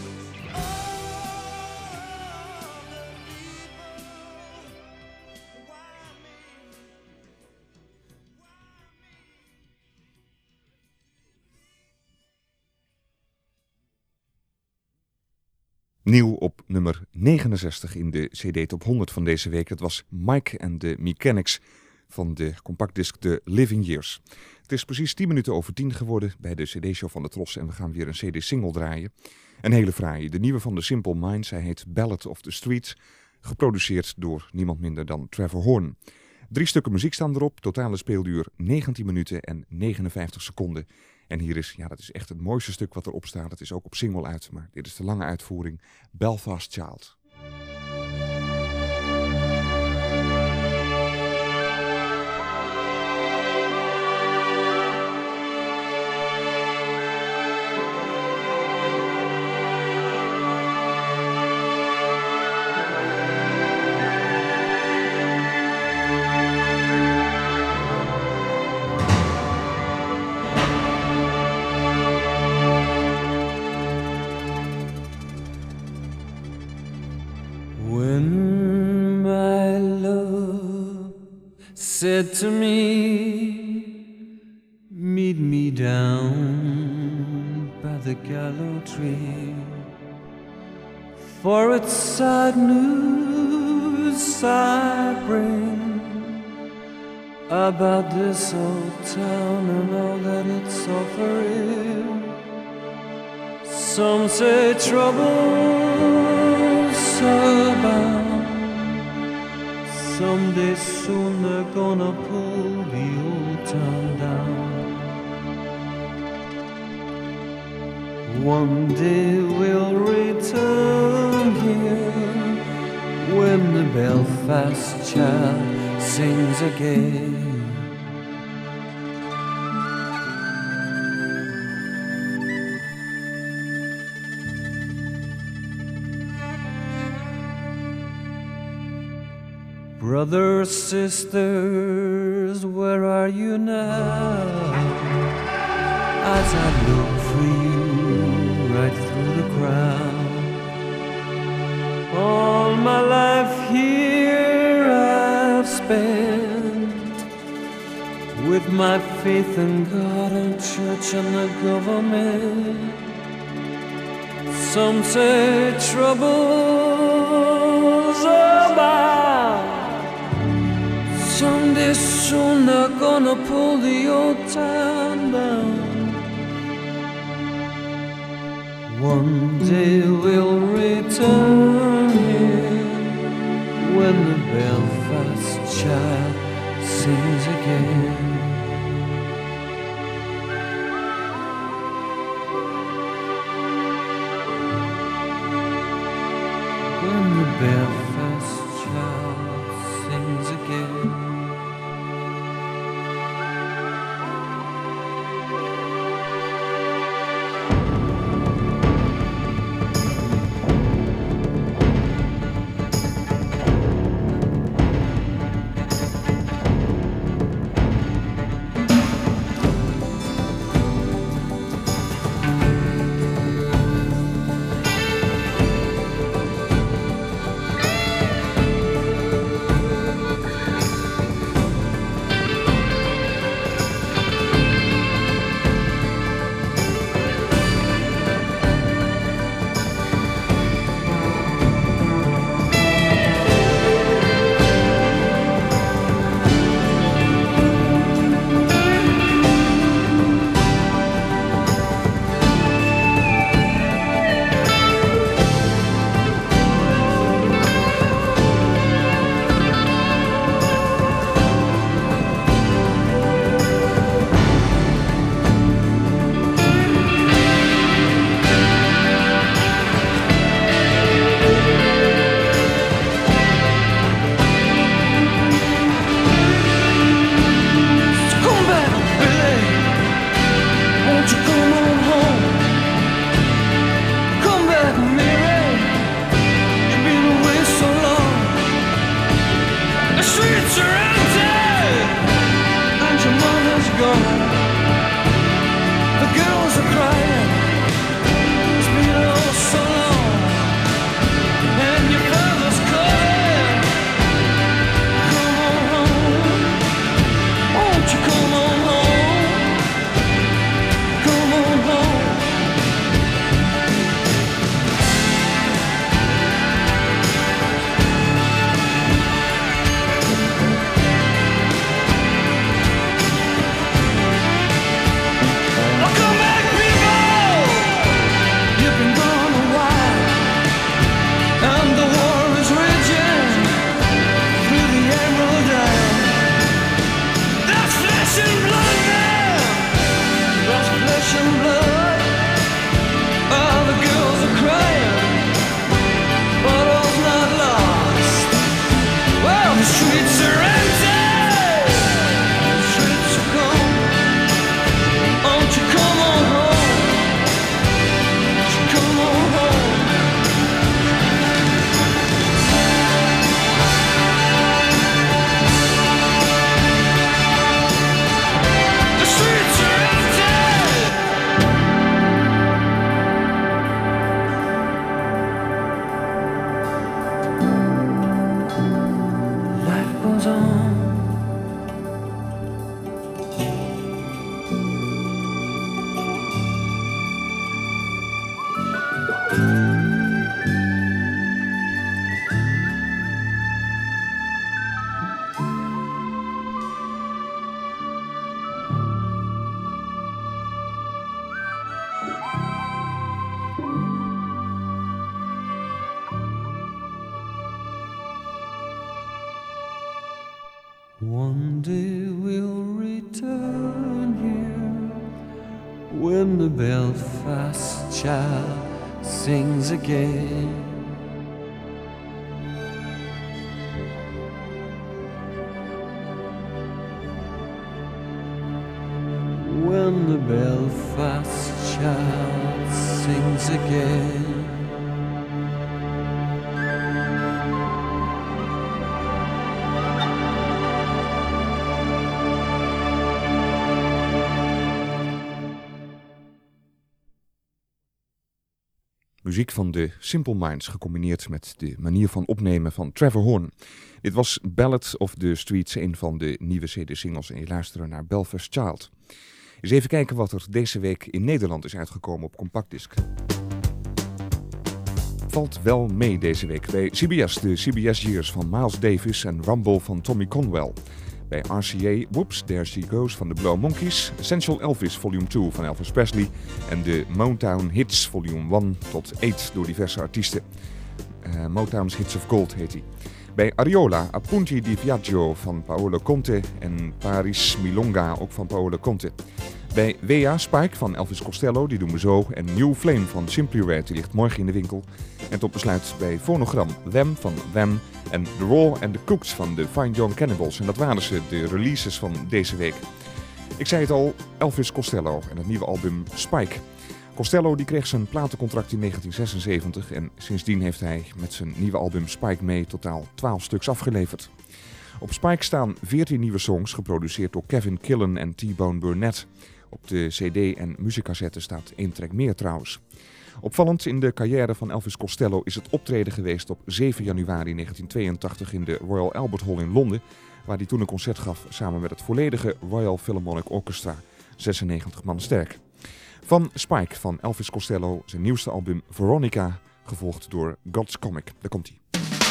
Nieuw op nummer negenenzestig in de C D Top honderd van deze week. Dat was Mike and the Mechanics van de compactdisc The Living Years. Het is precies tien minuten over tien geworden bij de C D-show van de Tros en we gaan weer een C D-single draaien. Een hele fraaie, de nieuwe van The Simple Minds. Hij heet Ballad of the Streets, geproduceerd door niemand minder dan Trevor Horn. Drie stukken muziek staan erop, totale speelduur negentien minuten en negenenvijftig seconden. En hier is, ja, dat is echt het mooiste stuk wat erop staat. Het is ook op single uit, maar dit is de lange uitvoering. Belfast Child. said to me, meet me down by the gallows tree, for it's sad news I bring about this old town and all that it's offering. Some say trouble's abound. Someday soon they're gonna pull the old town down. One day we'll return here when the Belfast child sings again. Brothers, sisters, where are you now? As I look for you right through the crowd. All my life here I've spent with my faith in God and church and the government. Some say trouble's abound. Someday soon they're gonna pull the old town down. One day we'll return here when the Belfast child sings again. When the Belfast child sings again. when the Belfast child sings again. When the Belfast child sings again. Muziek van de Simple Minds gecombineerd met de manier van opnemen van Trevor Horn. Dit was Ballad of the Streets, een van de nieuwe C D-singles en je luistert naar Belfast Child. Eens even kijken wat er deze week in Nederland is uitgekomen op compactdisc. Valt wel mee deze week bij C B S, de C B S Years van Miles Davis en Rumble van Tommy Conwell. Bij R C A, Whoops, There She Goes van de Blow Monkeys, Essential Elvis Volume twee van Elvis Presley en de Motown Hits Volume één tot acht door diverse artiesten. Uh, Motown's Hits of Gold heet hij. Bij Ariola, Appunti di Viaggio van Paolo Conte en Paris Milonga ook van Paolo Conte. Bij W A, Spike van Elvis Costello, die doen we zo, en New Flame van Simply Red, die ligt morgen in de winkel. En tot besluit bij Phonogram, Them van Them en The Raw and the Cooked van de Fine Young Cannibals. En dat waren ze, de releases van deze week. Ik zei het al, Elvis Costello en het nieuwe album Spike. Costello die kreeg zijn platencontract in negentien zesenzeventig en sindsdien heeft hij met zijn nieuwe album Spike mee totaal twaalf stuks afgeleverd. Op Spike staan veertien nieuwe songs, geproduceerd door Kevin Killen en T-Bone Burnett. Op de cd en muziekcassette staat één track meer trouwens. Opvallend in de carrière van Elvis Costello is het optreden geweest op zeven januari negentien tweeëntachtig in de Royal Albert Hall in Londen, waar hij toen een concert gaf samen met het volledige Royal Philharmonic Orchestra, zesennegentig man sterk. Van Spike van Elvis Costello, zijn nieuwste album Veronica, gevolgd door God's Comic. Daar komt hij.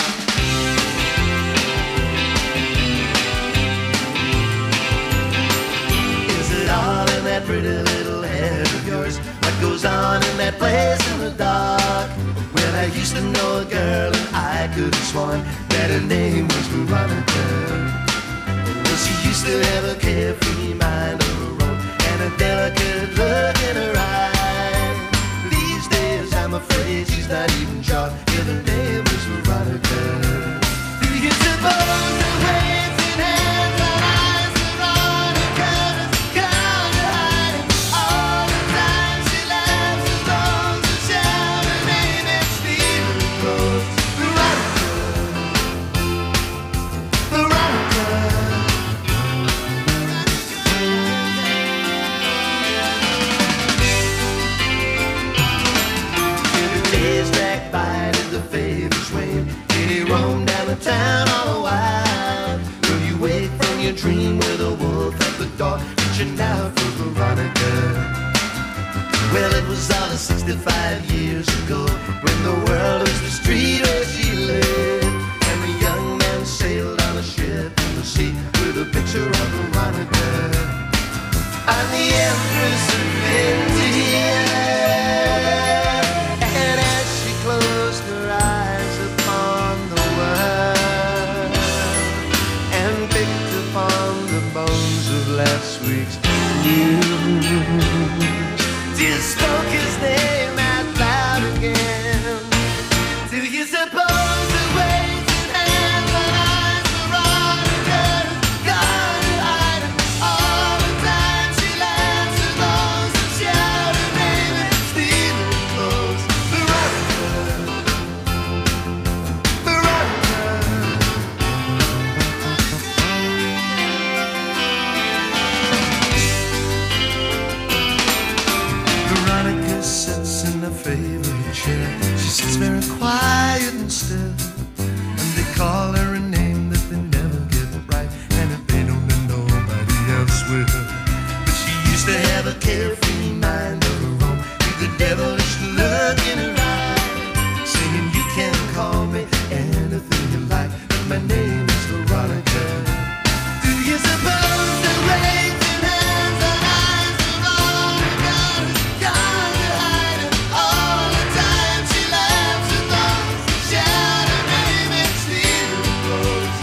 Is it all in that pretty little head of yours? What goes on in that place in the dark? Well, I used to know a girl and I could have sworn that her name was Veronica. Well, she used to have a carefree mind of her own and a delicate look in her eye. These days I'm afraid she's not even sure if her name is Veronica. Do you suppose the waves in hands are eyes Veronica's gone to hiding? All the time she laughs and blows and shouts her name and stealing clothes. Veronica, Veronica. Days drag by to the favors wane. Did he roam down the town all the while? Will you wake from your dream with a wolf at the door, reaching out for Veronica? Well, it was all sixty-five years ago, when the world was the street where she lived, and the young man sailed on a ship in the sea with a picture of Veronica. I'm the Empress of India. And as she closed her eyes upon the world and picked upon the bones of last week's news, just spoke his name out loud again. Do you suppose the waves and hands and eyes Veronica's gone to hide? All the time she laughs and blows and shouts her name and stealing clothes. Veronica, Veronica. Veronica sits in her favorite chair. She sits very quiet and still, and they call her a name that they never get right, and if they don't, then nobody else will. But she used to have a carefree mind of her own, with a devilish look in her eye, saying you can call me anything you like, but my name is Veronica. Do you suppose the waves and hands and eyes Veronica's gone to hide? All the time she laughs and blows and shouts her name and stealing clothes.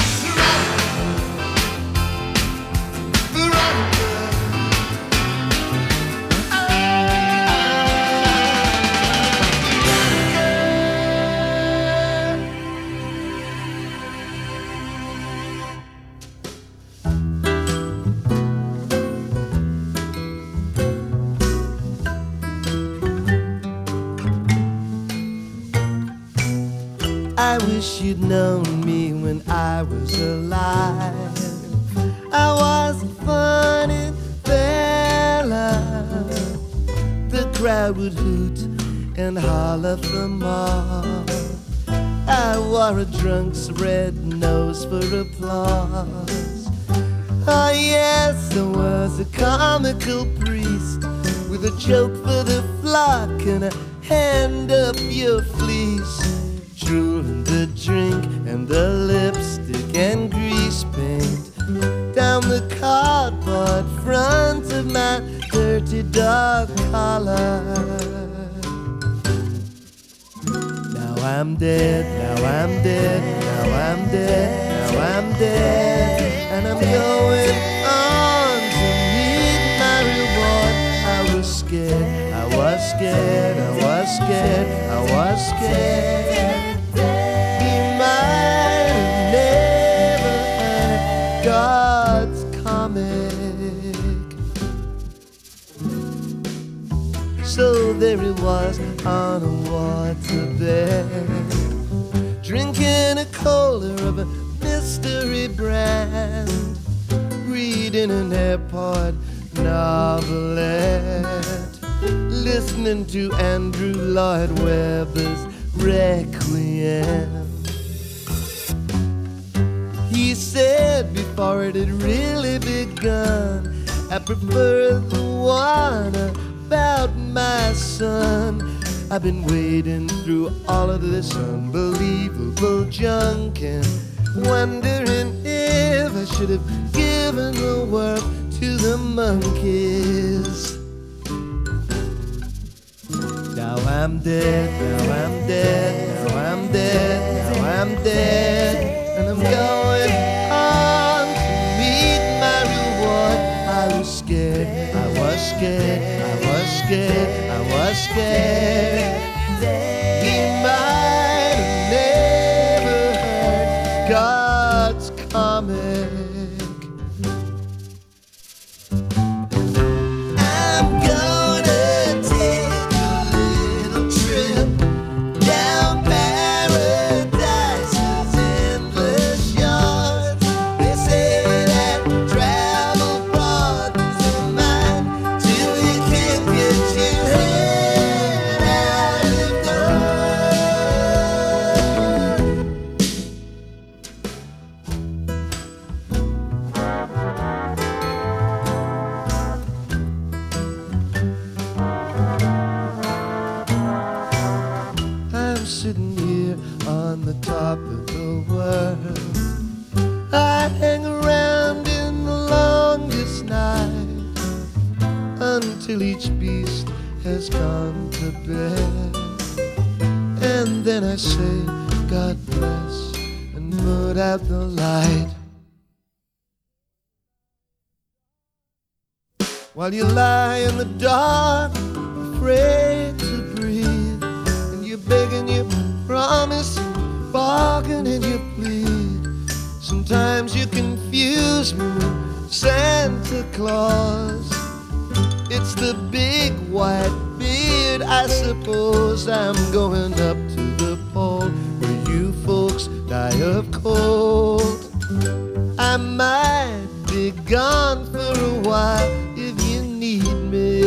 Veronica, Veronica. I wish you'd known me when I was alive. I was a funny fella. The crowd would hoot and holler for more. I wore a drunk's red nose for applause. Oh yes, I was a comical priest with a joke for the flock and a hand up your fleece. Drooling the drink and the lipstick and grease paint down the cardboard front of my dirty dog collar. Now I'm dead, now I'm dead, now I'm dead, now I'm dead, and I'm going on to meet my reward. I was scared, I was scared, I was scared, I was scared. He might have never heard God's comic. So there he was on a waterbed, drinking a cola of a mystery brand, reading an airport novelette, listening to Andrew Lloyd Webber's Requiem. He said before it had really begun, I prefer the one about my son. I've been wading through all of this unbelievable junk and wondering if I should have given the world to the monkeys. Now I'm dead, now I'm dead, now I'm dead, now I'm dead, and I'm going on to meet my reward. I was scared, I was scared, I was scared, I was scared. He might have never heard God's comic. I'm gonna take a little trip down Paradise's endless shores. They say that travel broadens the mind till you can't get your head out of the door. I'm sitting here on the top of the world. I hang around in the longest night until each beast has gone to bed. And then I say, God bless, and put out the light. While you lie in the dark, afraid to breathe, and you beg and you promise, you bargain and you plead. Sometimes you confuse me with Santa Claus. It's the big white beard, I suppose. I'm going up to the pole where you folks die of cold. I might be gone for a while if you need me.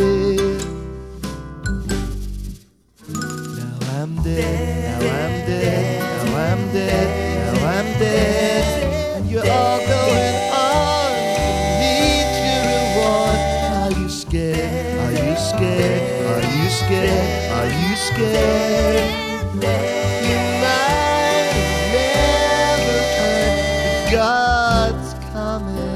Now I'm dead, now I'm dead, now I'm dead, now I'm dead, and you're all going on to meet your reward. Are you scared? Are you scared? Are you scared? Are you scared? You might have never heard God's comic.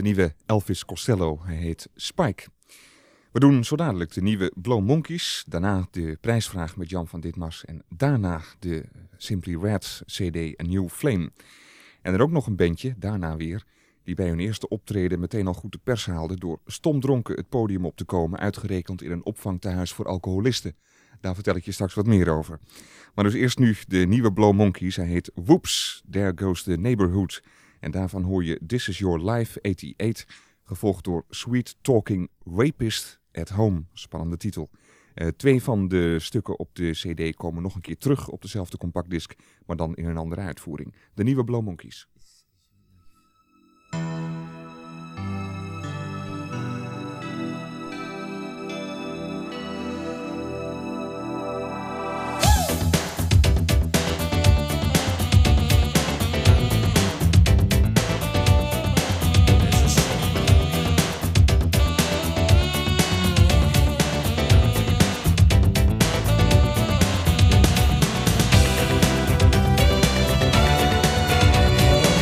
nieuwe Elvis Costello. Hij heet Spike. We doen zo dadelijk de nieuwe Blow Monkeys. Daarna de prijsvraag met Jan van Ditmars. En daarna de Simply Red C D A New Flame. En er ook nog een bandje, daarna weer, die bij hun eerste optreden meteen al goed de pers haalde door stomdronken het podium op te komen, uitgerekend in een opvangtehuis voor alcoholisten. Daar vertel ik je straks wat meer over. Maar dus eerst nu de nieuwe Blow Monkeys. Hij heet Whoops, There Goes the Neighborhood. En daarvan hoor je This Is Your Life eenennegentig, gevolgd door Sweet Talking Rapist at Home. Spannende titel. Uh, twee van de stukken op de cd komen nog een keer terug op dezelfde compactdisc, maar dan in een andere uitvoering. De nieuwe Blow Monkeys. Thank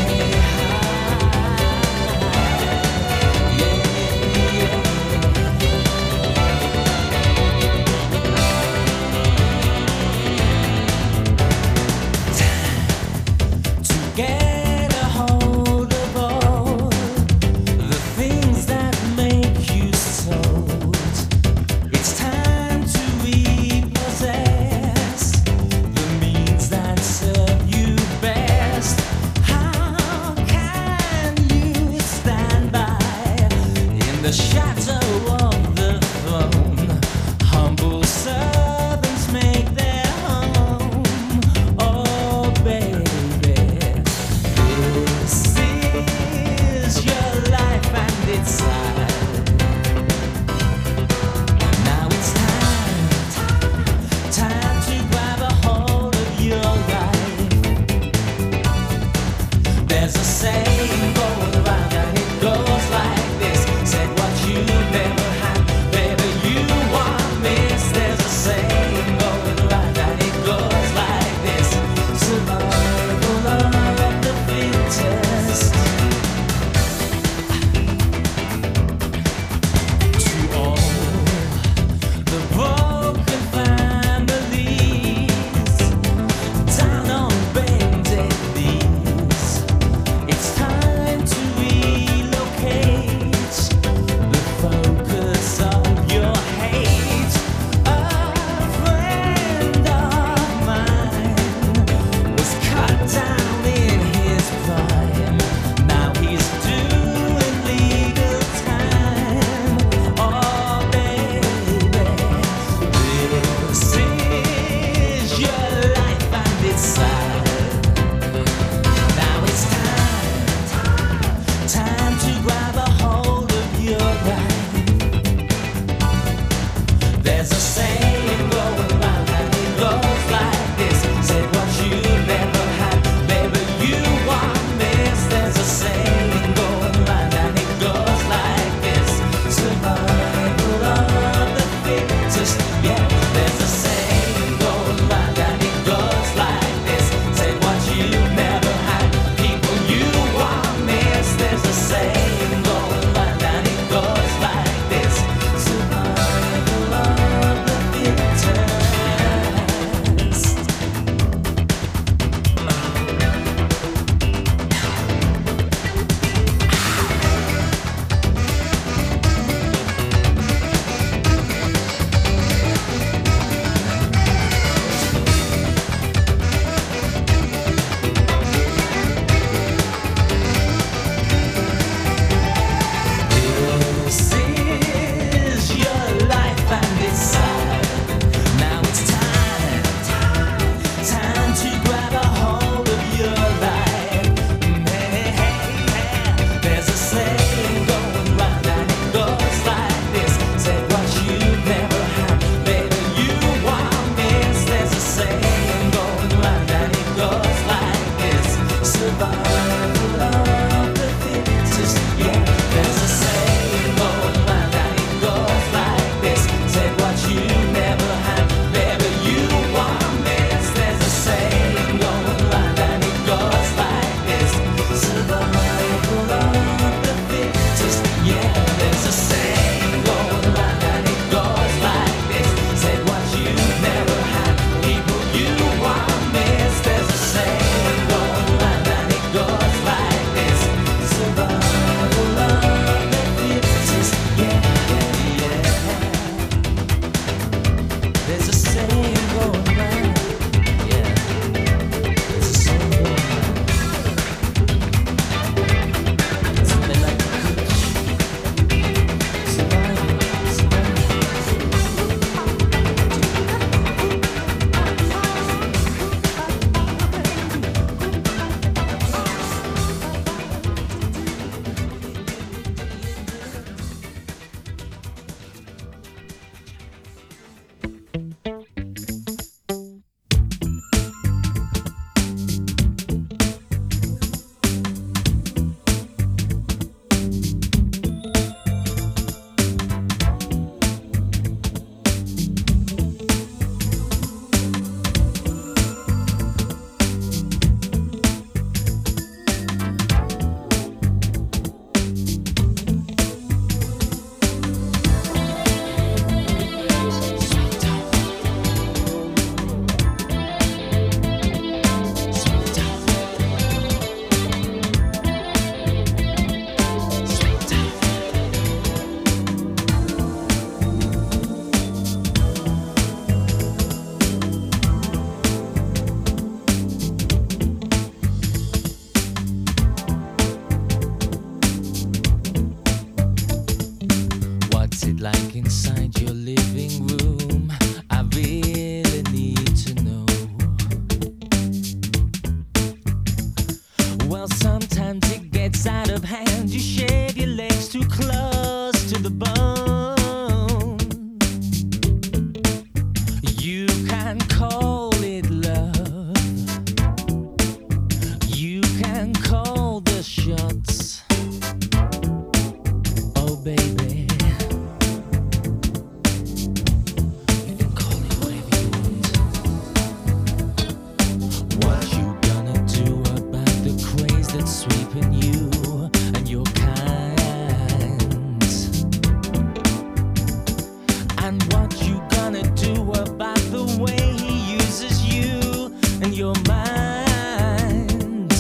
And what you gonna do about the way he uses you and your mind?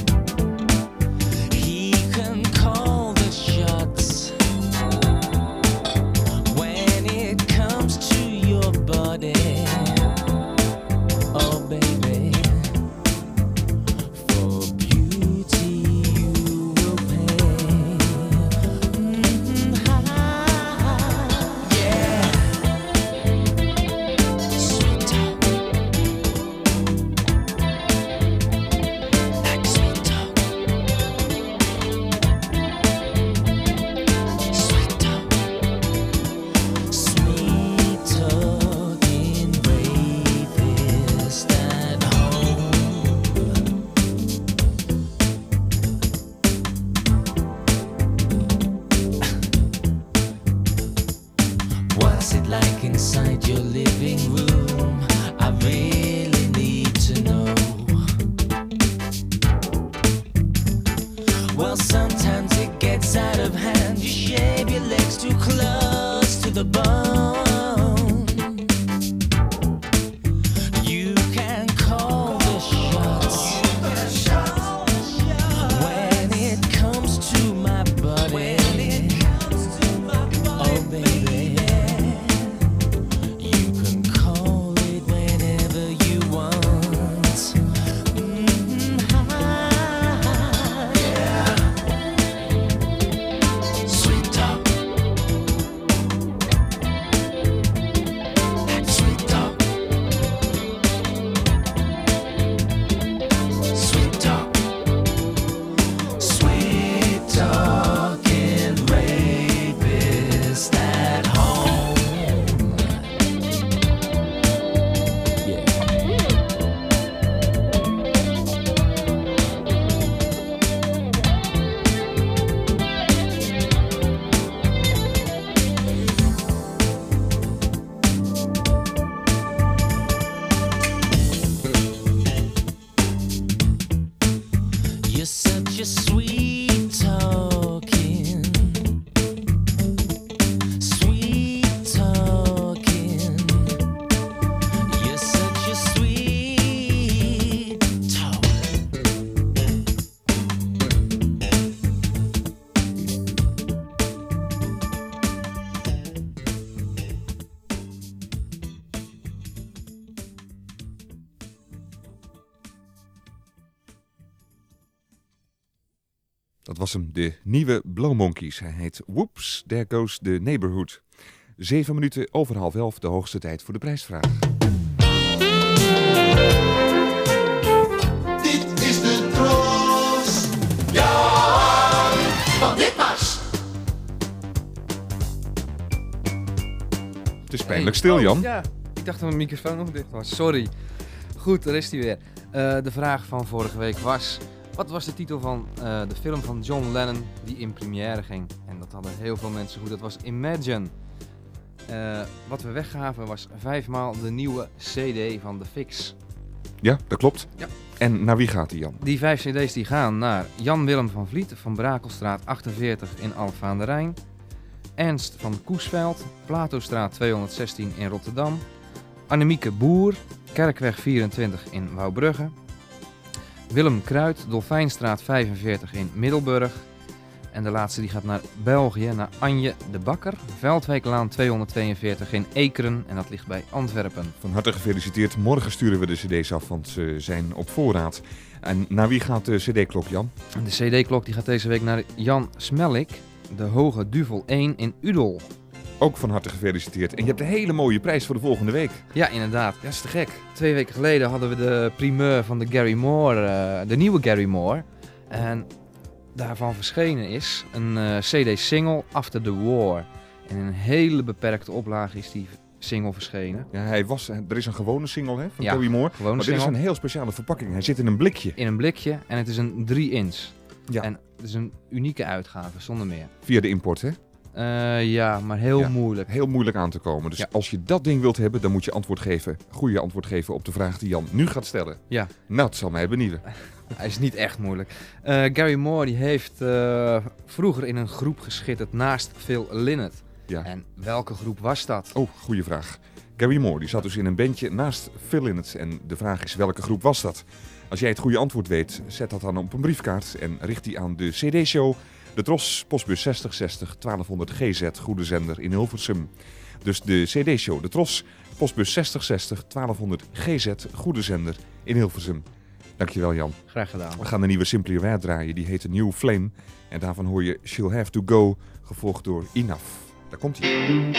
He can call the shots when it comes to your body. Oh baby, for beauty you will pay. Mm, ha, yeah. Sweet talk, like sweet talk, sweet talk, sweet talking rapist at home. What's it like inside your living room? I really need to know. Well, sometimes it gets out of hand. You shave your legs too close to the bone. You can call the shots when it comes to my body. Oh baby, you can call it whenever you want. Mm, yeah. Sweet talk, sweet talk, sweet talk, sweet talking rapist at home. You're such a sweet talking, sweet talking. You're such a sweet talk. Dat was hem, de nieuwe Blow Monkeys. Hij heet Whoops, There Goes the Neighborhood. Zeven minuten over half elf, de hoogste tijd voor de prijsvraag. Dit is de troost. Ja, van dit was. Het is pijnlijk stil, Jan. Oh, ja, ik dacht dat mijn microfoon nog dicht was. Sorry. Goed, daar is hij weer. Uh, de vraag van vorige week was... Wat was de titel van uh, de film van John Lennon die in première ging? En dat hadden heel veel mensen goed. Dat was Imagine. Uh, wat we weggaven was vijfmaal de nieuwe C D van The Fix. Ja, dat klopt. Ja. En naar wie gaat die, Jan? Die vijf C D's die gaan naar Jan Willem van Vliet van Brakelstraat achtenveertig in Alphen aan de Rijn. Ernst van Koesveld, Platostraat tweehonderdzestien in Rotterdam. Annemieke Boer, Kerkweg vierentwintig in Wouwbrugge. Willem Kruid, Dolfijnstraat vijfenveertig in Middelburg. En de laatste die gaat naar België, naar Anje de Bakker. Veldwijklaan tweehonderdtweeënveertig in Ekeren en dat ligt bij Antwerpen. Van harte gefeliciteerd. Morgen sturen we de cd's af, want ze zijn op voorraad. En naar wie gaat de cd-klok, Jan? De cd-klok die gaat deze week naar Jan Smellik, de Hoge Duvel één in Udel. Ook van harte gefeliciteerd. En je hebt een hele mooie prijs voor de volgende week. Ja, inderdaad. Ja, is te gek. Twee weken geleden hadden we de primeur van de Gary Moore, uh, de nieuwe Gary Moore. En daarvan verschenen is een uh, cd-single After the War. En in een hele beperkte oplage is die single verschenen. Ja, hij was, er is een gewone single hè, van ja, Gary Moore. Gewone maar single. dit is een heel speciale verpakking. Hij zit in een blikje. In een blikje en het is een drie inch. Ja. En het is een unieke uitgave, zonder meer. Via de import, hè? Uh, ja, maar heel ja, moeilijk. Heel moeilijk aan te komen. Dus ja. als je dat ding wilt hebben, dan moet je antwoord geven. Goede antwoord geven op de vraag die Jan nu gaat stellen. Ja. Nou, het zal mij benieuwen. Hij is niet echt moeilijk. Uh, Gary Moore die heeft uh, vroeger in een groep geschitterd naast Phil Lynott. Ja. En welke groep was dat? Oh, goede vraag. Gary Moore die zat dus in een bandje naast Phil Lynott. En de vraag is, welke groep was dat? Als jij het goede antwoord weet, zet dat dan op een briefkaart en richt die aan de C D-show De Tros, postbus zestig zestig twaalfhonderd G Z, Goede Zender in Hilversum. Dus de C D-show De Tros, postbus zestig zestig twaalfhonderd G Z, Goede Zender in Hilversum. Dankjewel, Jan. Graag gedaan. We gaan de nieuwe Simply Red draaien, die heet New Flame. En daarvan hoor je She'll Have To Go, gevolgd door Enough. Daar komt hij.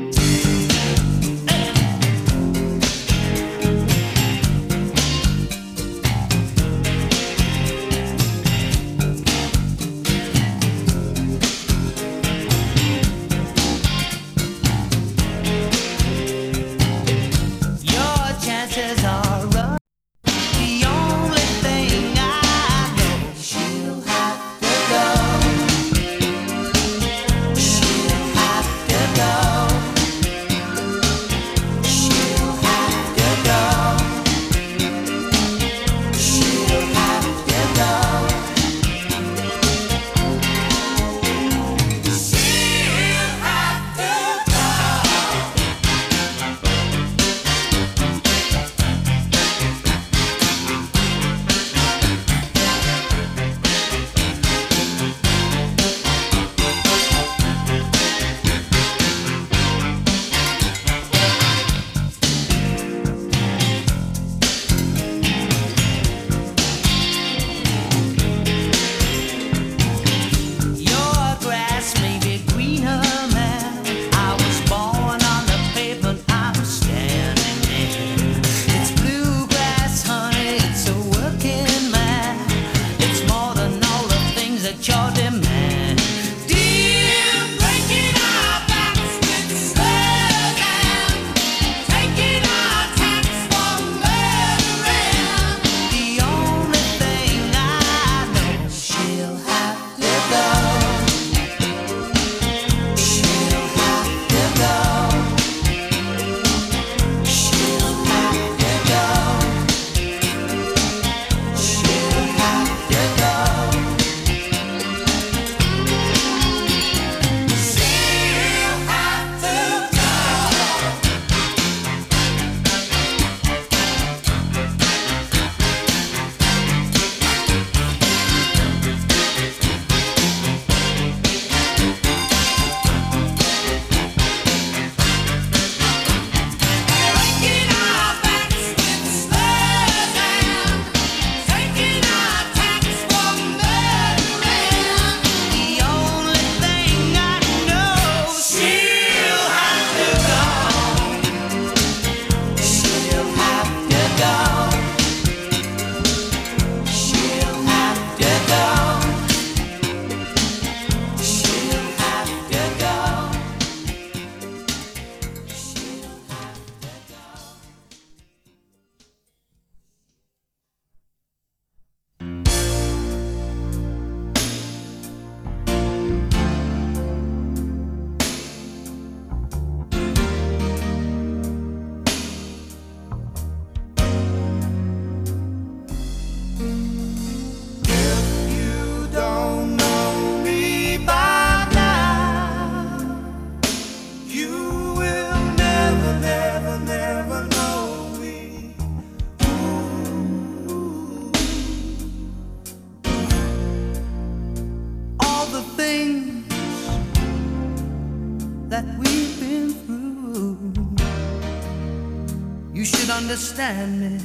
Understand me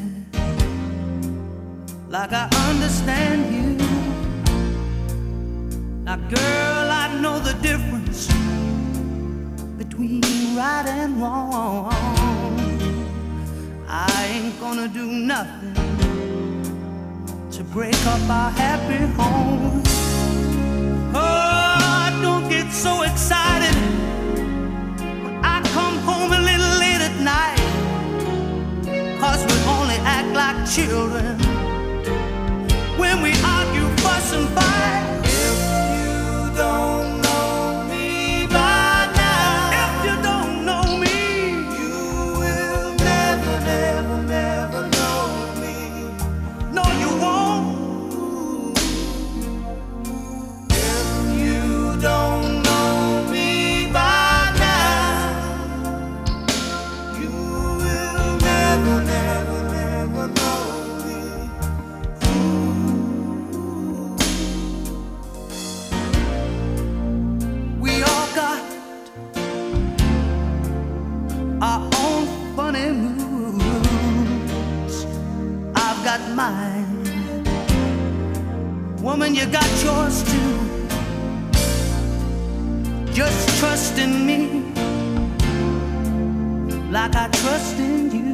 like I understand you. Now, girl, I know the difference between right and wrong. I ain't gonna do nothing to break up our happy home. Oh, don't get so excited when I come home a little late at night. 'Cause we only act like children when we argue, fuss and fight. If you don't know me by now, if you don't know me, you will never, never, never know me. No, you won't. If you don't know me by now. never, never, never know me. We all got our own funny moods. I've got mine. Woman, you got yours too. Just trust in me like I trust in you.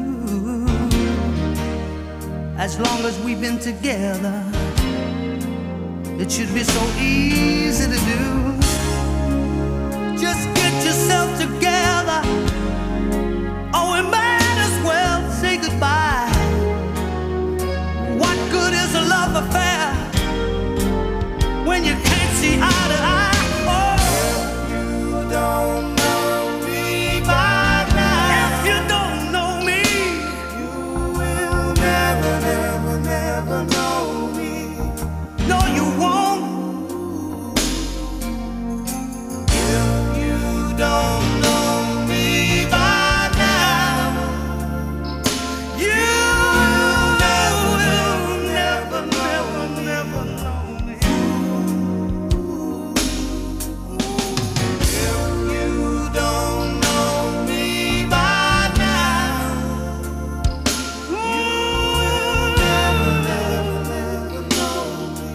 As long as we've been together, it should be so easy to do. Just get yourself together, or we might as well say goodbye. What good is a love affair when you can't see eye to eye? Oh, You don't know me by now. if you don't know me, You will never, never, never know me. no, you won't. If you don't know me by now, You never, will never, never, never know me. if you don't know me by now, you will never, never, never know me.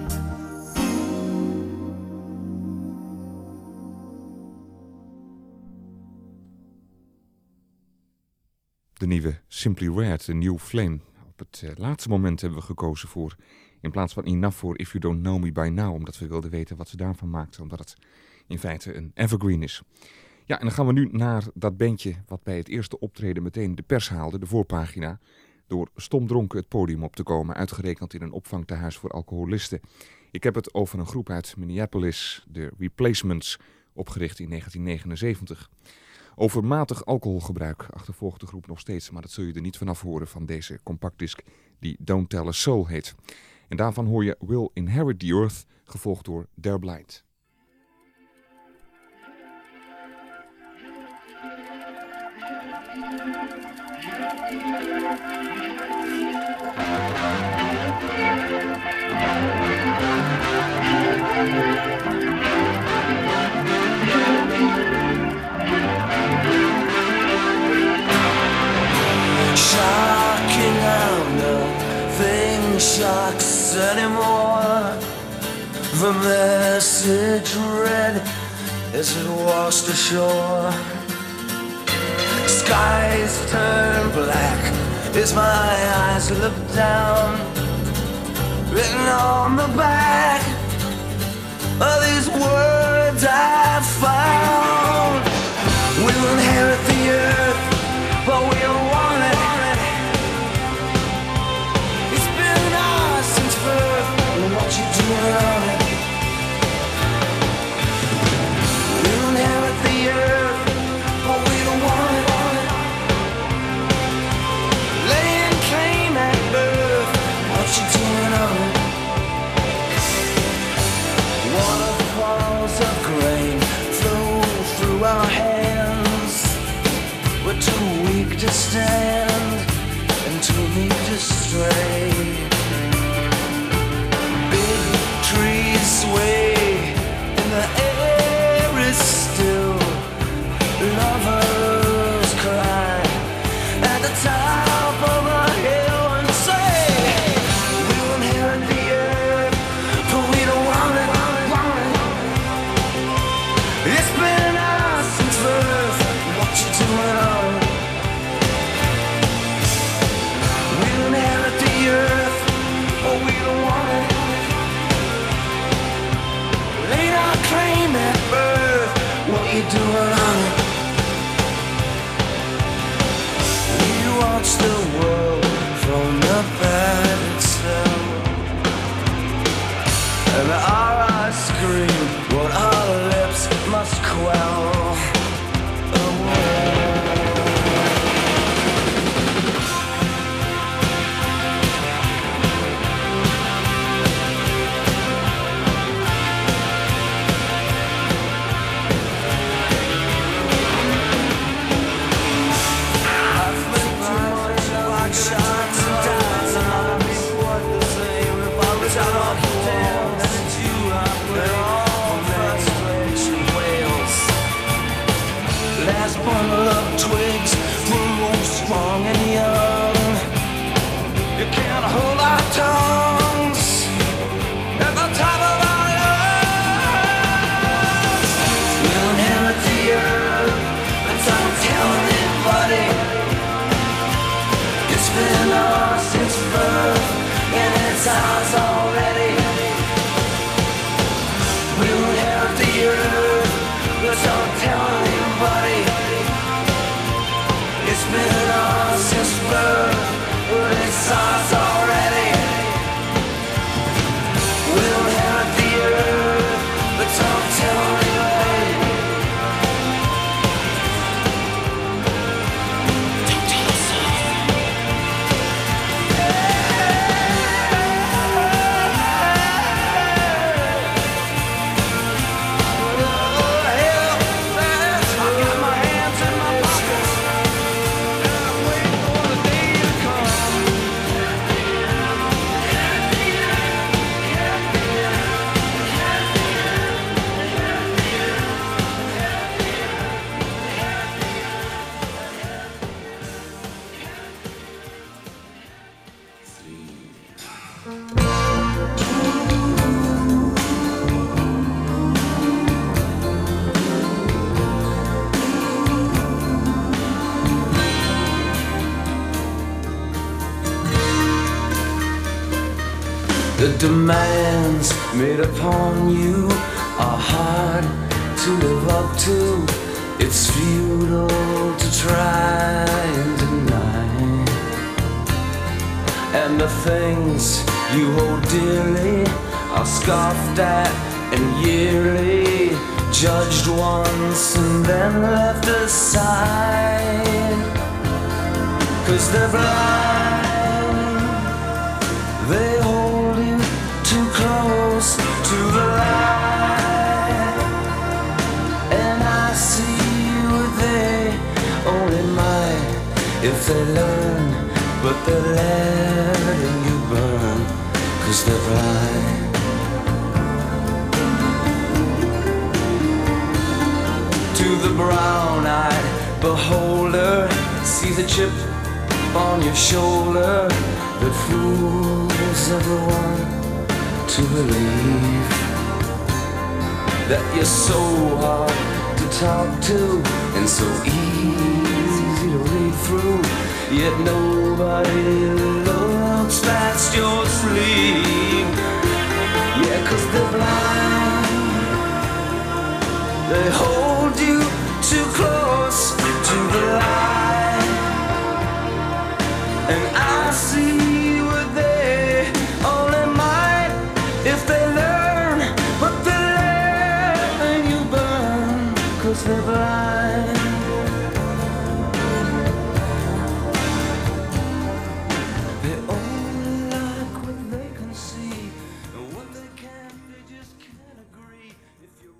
De nieuwe Simply Red, de New Flame. Op het uh, laatste moment hebben we gekozen voor, in plaats van Enough, voor If You Don't Know Me By Now. Omdat we wilden weten wat ze daarvan maakten. Omdat het in feite een evergreen is. Ja, en dan gaan we nu naar dat bandje wat bij het eerste optreden meteen de pers haalde, de voorpagina. Door stomdronken het podium op te komen, uitgerekend in een opvangtehuis voor alcoholisten. Ik heb het over een groep uit Minneapolis, de Replacements, opgericht in negentien negenenzeventig. Over matig alcoholgebruik achtervolgt de groep nog steeds, maar dat zul je er niet vanaf horen van deze compactdisc die Don't Tell a Soul heet. En daarvan hoor je Will Inherit the Earth, gevolgd door They're Blind. Shocking how nothing shocks anymore. The message read as it washed ashore. Skies turn black as my eyes look down. Written on the back of these words I found. We'll inherit the earth, but we don't want it. It's been ours since birth. What you doing on it? We'll inherit the earth, but we don't want it. Laying claim at birth. What you doing on it? Waterfalls of grain flow through our hands. We're too weak to stand and too meek to stray. Big trees sway and the air is still. Lovers cry at the top of a hill and say, we'll inherit the earth, but we don't want it. It's been ours since birth. What you doing on it? We'll inherit the earth, but we don't want it. Laid our claim at birth. What you doing on it? We watch the world from up at itself, and our eyes scream what our lips must quell. I've been too much strong and young. You can't hold our tongues at the top of our lungs. We'll inherit the earth, but don't tell anybody. It's been ours since birth, and it's ours already. We'll inherit the earth, but don't tell anybody. It's been ours since birth, but it's ours already. We'll inherit the earth, but don't tell anybody. Don't tell us so. The demands made upon you are hard to live up to. It's futile to try and deny. And the things you hold dearly are scoffed at and yearly judged once and then left aside. 'Cause they're blind, they hold you too close to the light. And I see what they only might if they learn, but they're letting you burn, 'cause they're blind. To the brown-eyed beholder, see the chip on your shoulder that fools everyone to believe that you're so hard to talk to and so easy to read through, yet nobody looks past your sleeve. Yeah, 'cause they're blind, they hold you too close to the light. And I see what they only might if they learn, but they're letting you burn, 'cause they're blind. They only like what they can see, and what they can't, they just can't agree. If you're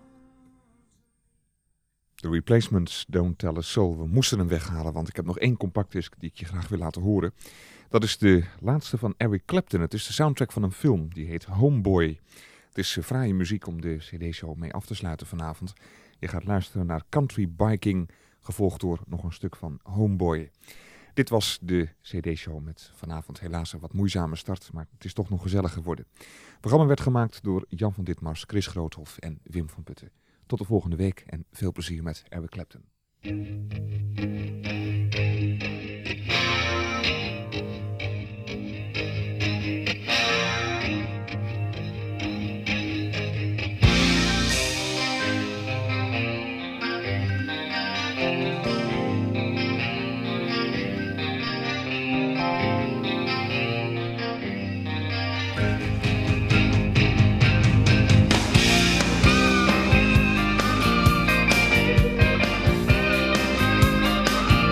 The Replacements, Don't Tell a Soul. We moesten hem weghalen, want ik heb nog één compactdisc die ik je graag wil laten horen. Dat is de laatste van Eric Clapton. Het is de soundtrack van een film, die heet Homeboy. Het is uh, fraaie muziek om de cd-show mee af te sluiten vanavond. Je gaat luisteren naar Country Biking, gevolgd door nog een stuk van Homeboy. Dit was de cd-show met vanavond helaas een wat moeizame start, maar het is toch nog gezellig geworden. Het programma werd gemaakt door Jan van Ditmars, Chris Groothoff en Wim van Putten. Tot de volgende week en veel plezier met Eric Clapton. blind.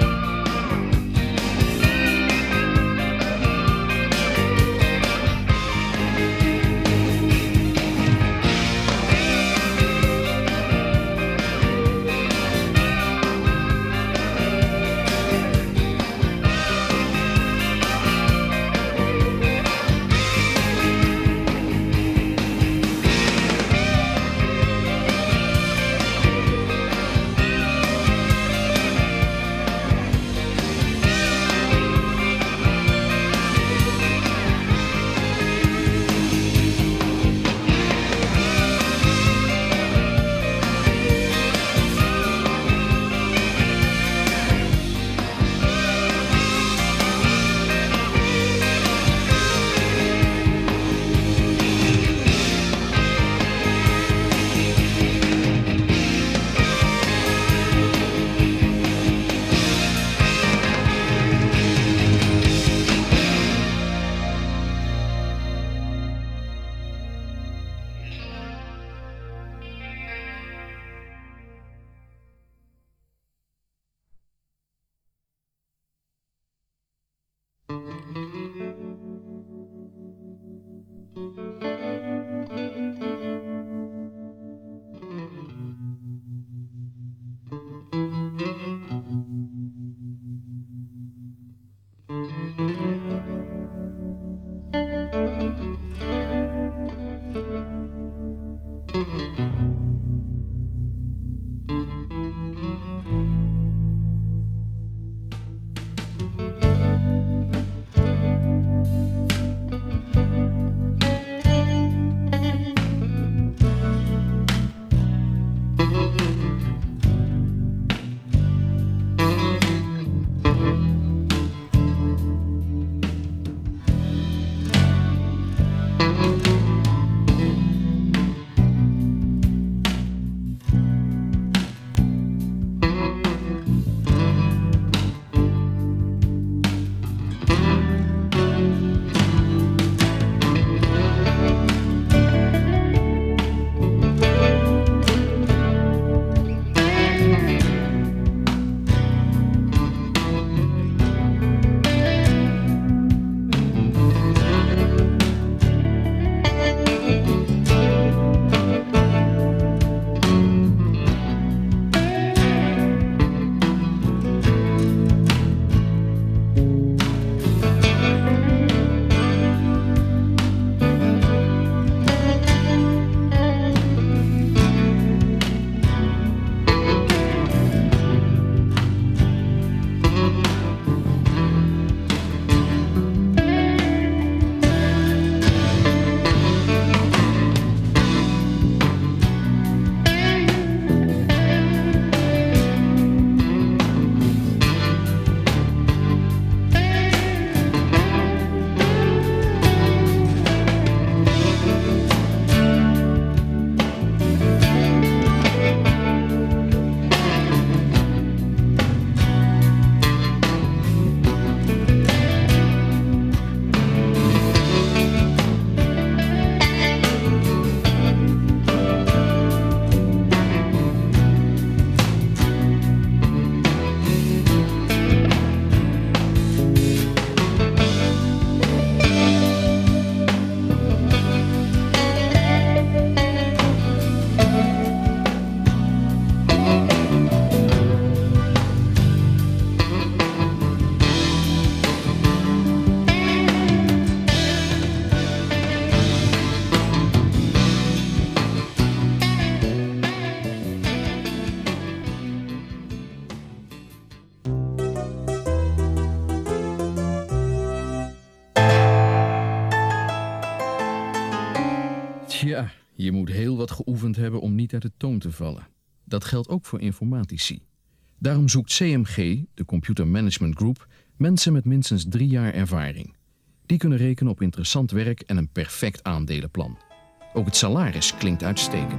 Tja, je moet heel wat geoefend hebben om niet uit de toon te vallen. Dat geldt ook voor informatici. Daarom zoekt C M G, de Computer Management Group, mensen met minstens drie jaar ervaring. Die kunnen rekenen op interessant werk en een perfect aandelenplan. Ook het salaris klinkt uitstekend.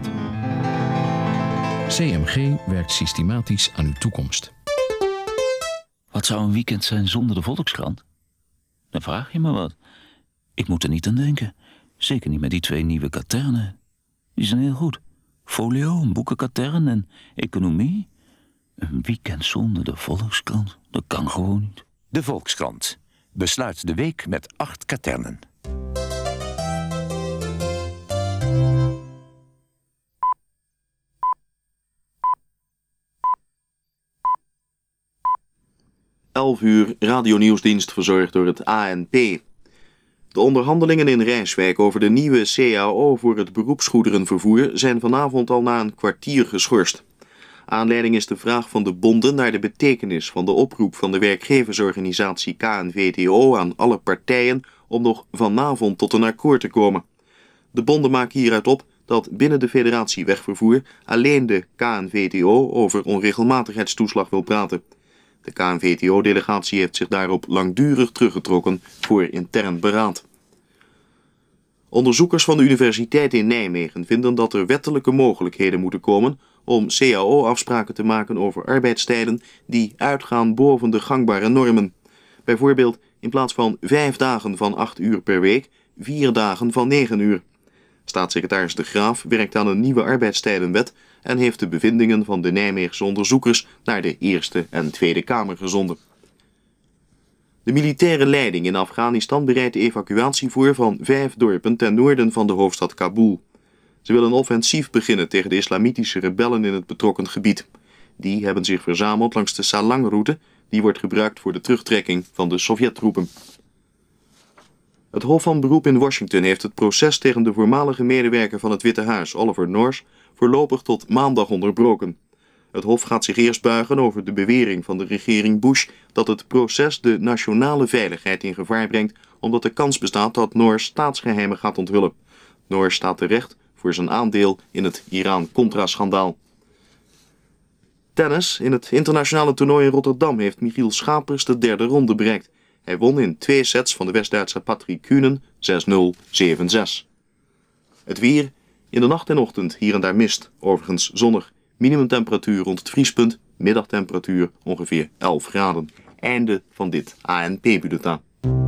C M G werkt systematisch aan uw toekomst. Wat zou een weekend zijn zonder de Volkskrant? Dan vraag je me wat. Ik moet er niet aan denken. Zeker niet met die twee nieuwe katernen. Die zijn heel goed. Folio, een boekenkatern en economie. Een weekend zonder de Volkskrant, dat kan gewoon niet. De Volkskrant. Besluit de week met acht katernen. elf uur radionieuwsdienst verzorgd door het A N P. De onderhandelingen in Rijswijk over de nieuwe C A O voor het beroepsgoederenvervoer zijn vanavond al na een kwartier geschorst. Aanleiding is de vraag van de bonden naar de betekenis van de oproep van de werkgeversorganisatie K N V T O aan alle partijen om nog vanavond tot een akkoord te komen. De bonden maken hieruit op dat binnen de federatie wegvervoer alleen de K N V T O over onregelmatigheidstoeslag wil praten. De K N V T O-delegatie heeft zich daarop langdurig teruggetrokken voor intern beraad. Onderzoekers van de Universiteit in Nijmegen vinden dat er wettelijke mogelijkheden moeten komen om C A O-afspraken te maken over arbeidstijden die uitgaan boven de gangbare normen. Bijvoorbeeld in plaats van vijf dagen van acht uur per week, vier dagen van negen uur. Staatssecretaris De Graaf werkt aan een nieuwe arbeidstijdenwet en heeft de bevindingen van de Nijmeegse onderzoekers naar de Eerste en Tweede Kamer gezonden. De militaire leiding in Afghanistan bereidt de evacuatie voor van vijf dorpen ten noorden van de hoofdstad Kabul. Ze willen een offensief beginnen tegen de islamitische rebellen in het betrokken gebied. Die hebben zich verzameld langs de Salang-route, die wordt gebruikt voor de terugtrekking van de Sovjettroepen. Het Hof van Beroep in Washington heeft het proces tegen de voormalige medewerker van het Witte Huis, Oliver North, voorlopig tot maandag onderbroken. Het Hof gaat zich eerst buigen over de bewering van de regering Bush dat het proces de nationale veiligheid in gevaar brengt, omdat de kans bestaat dat North staatsgeheimen gaat onthullen. North staat terecht voor zijn aandeel in het Iran-Contra-schandaal. Tennis. In het internationale toernooi in Rotterdam heeft Michiel Schapers de derde ronde bereikt. Hij won in twee sets van de West-Duitse Patrick Kuhnen zes nul, zeven zes. Het weer. In de nacht en ochtend hier en daar mist, overigens zonnig. Minimumtemperatuur rond het vriespunt, middagtemperatuur ongeveer elf graden. Einde van dit A N P-bulletin.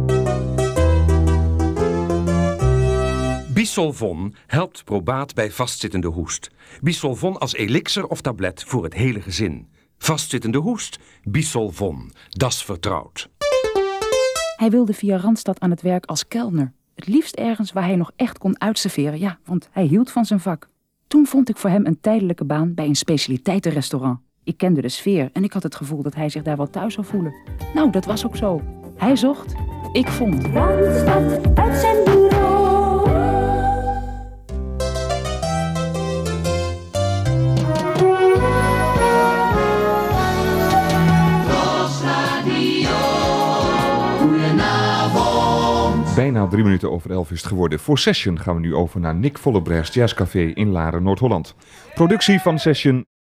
Bisolvon helpt probaat bij vastzittende hoest. Bisolvon als elixir of tablet voor het hele gezin. Vastzittende hoest, Bisolvon, das vertrouwd. Hij wilde via Randstad aan het werk als kelner. Het liefst ergens waar hij nog echt kon uitserveren, ja, want hij hield van zijn vak. Toen vond ik voor hem een tijdelijke baan bij een specialiteitenrestaurant. Ik kende de sfeer en ik had het gevoel dat hij zich daar wel thuis zou voelen. Nou, dat was ook zo. Hij zocht, ik vond. Randstad uit zijn bureau. Bijna drie minuten over elf is het geworden. Voor Session gaan we nu over naar Nick Vollebrechts Jazzcafé in Laren, Noord-Holland. Productie van Session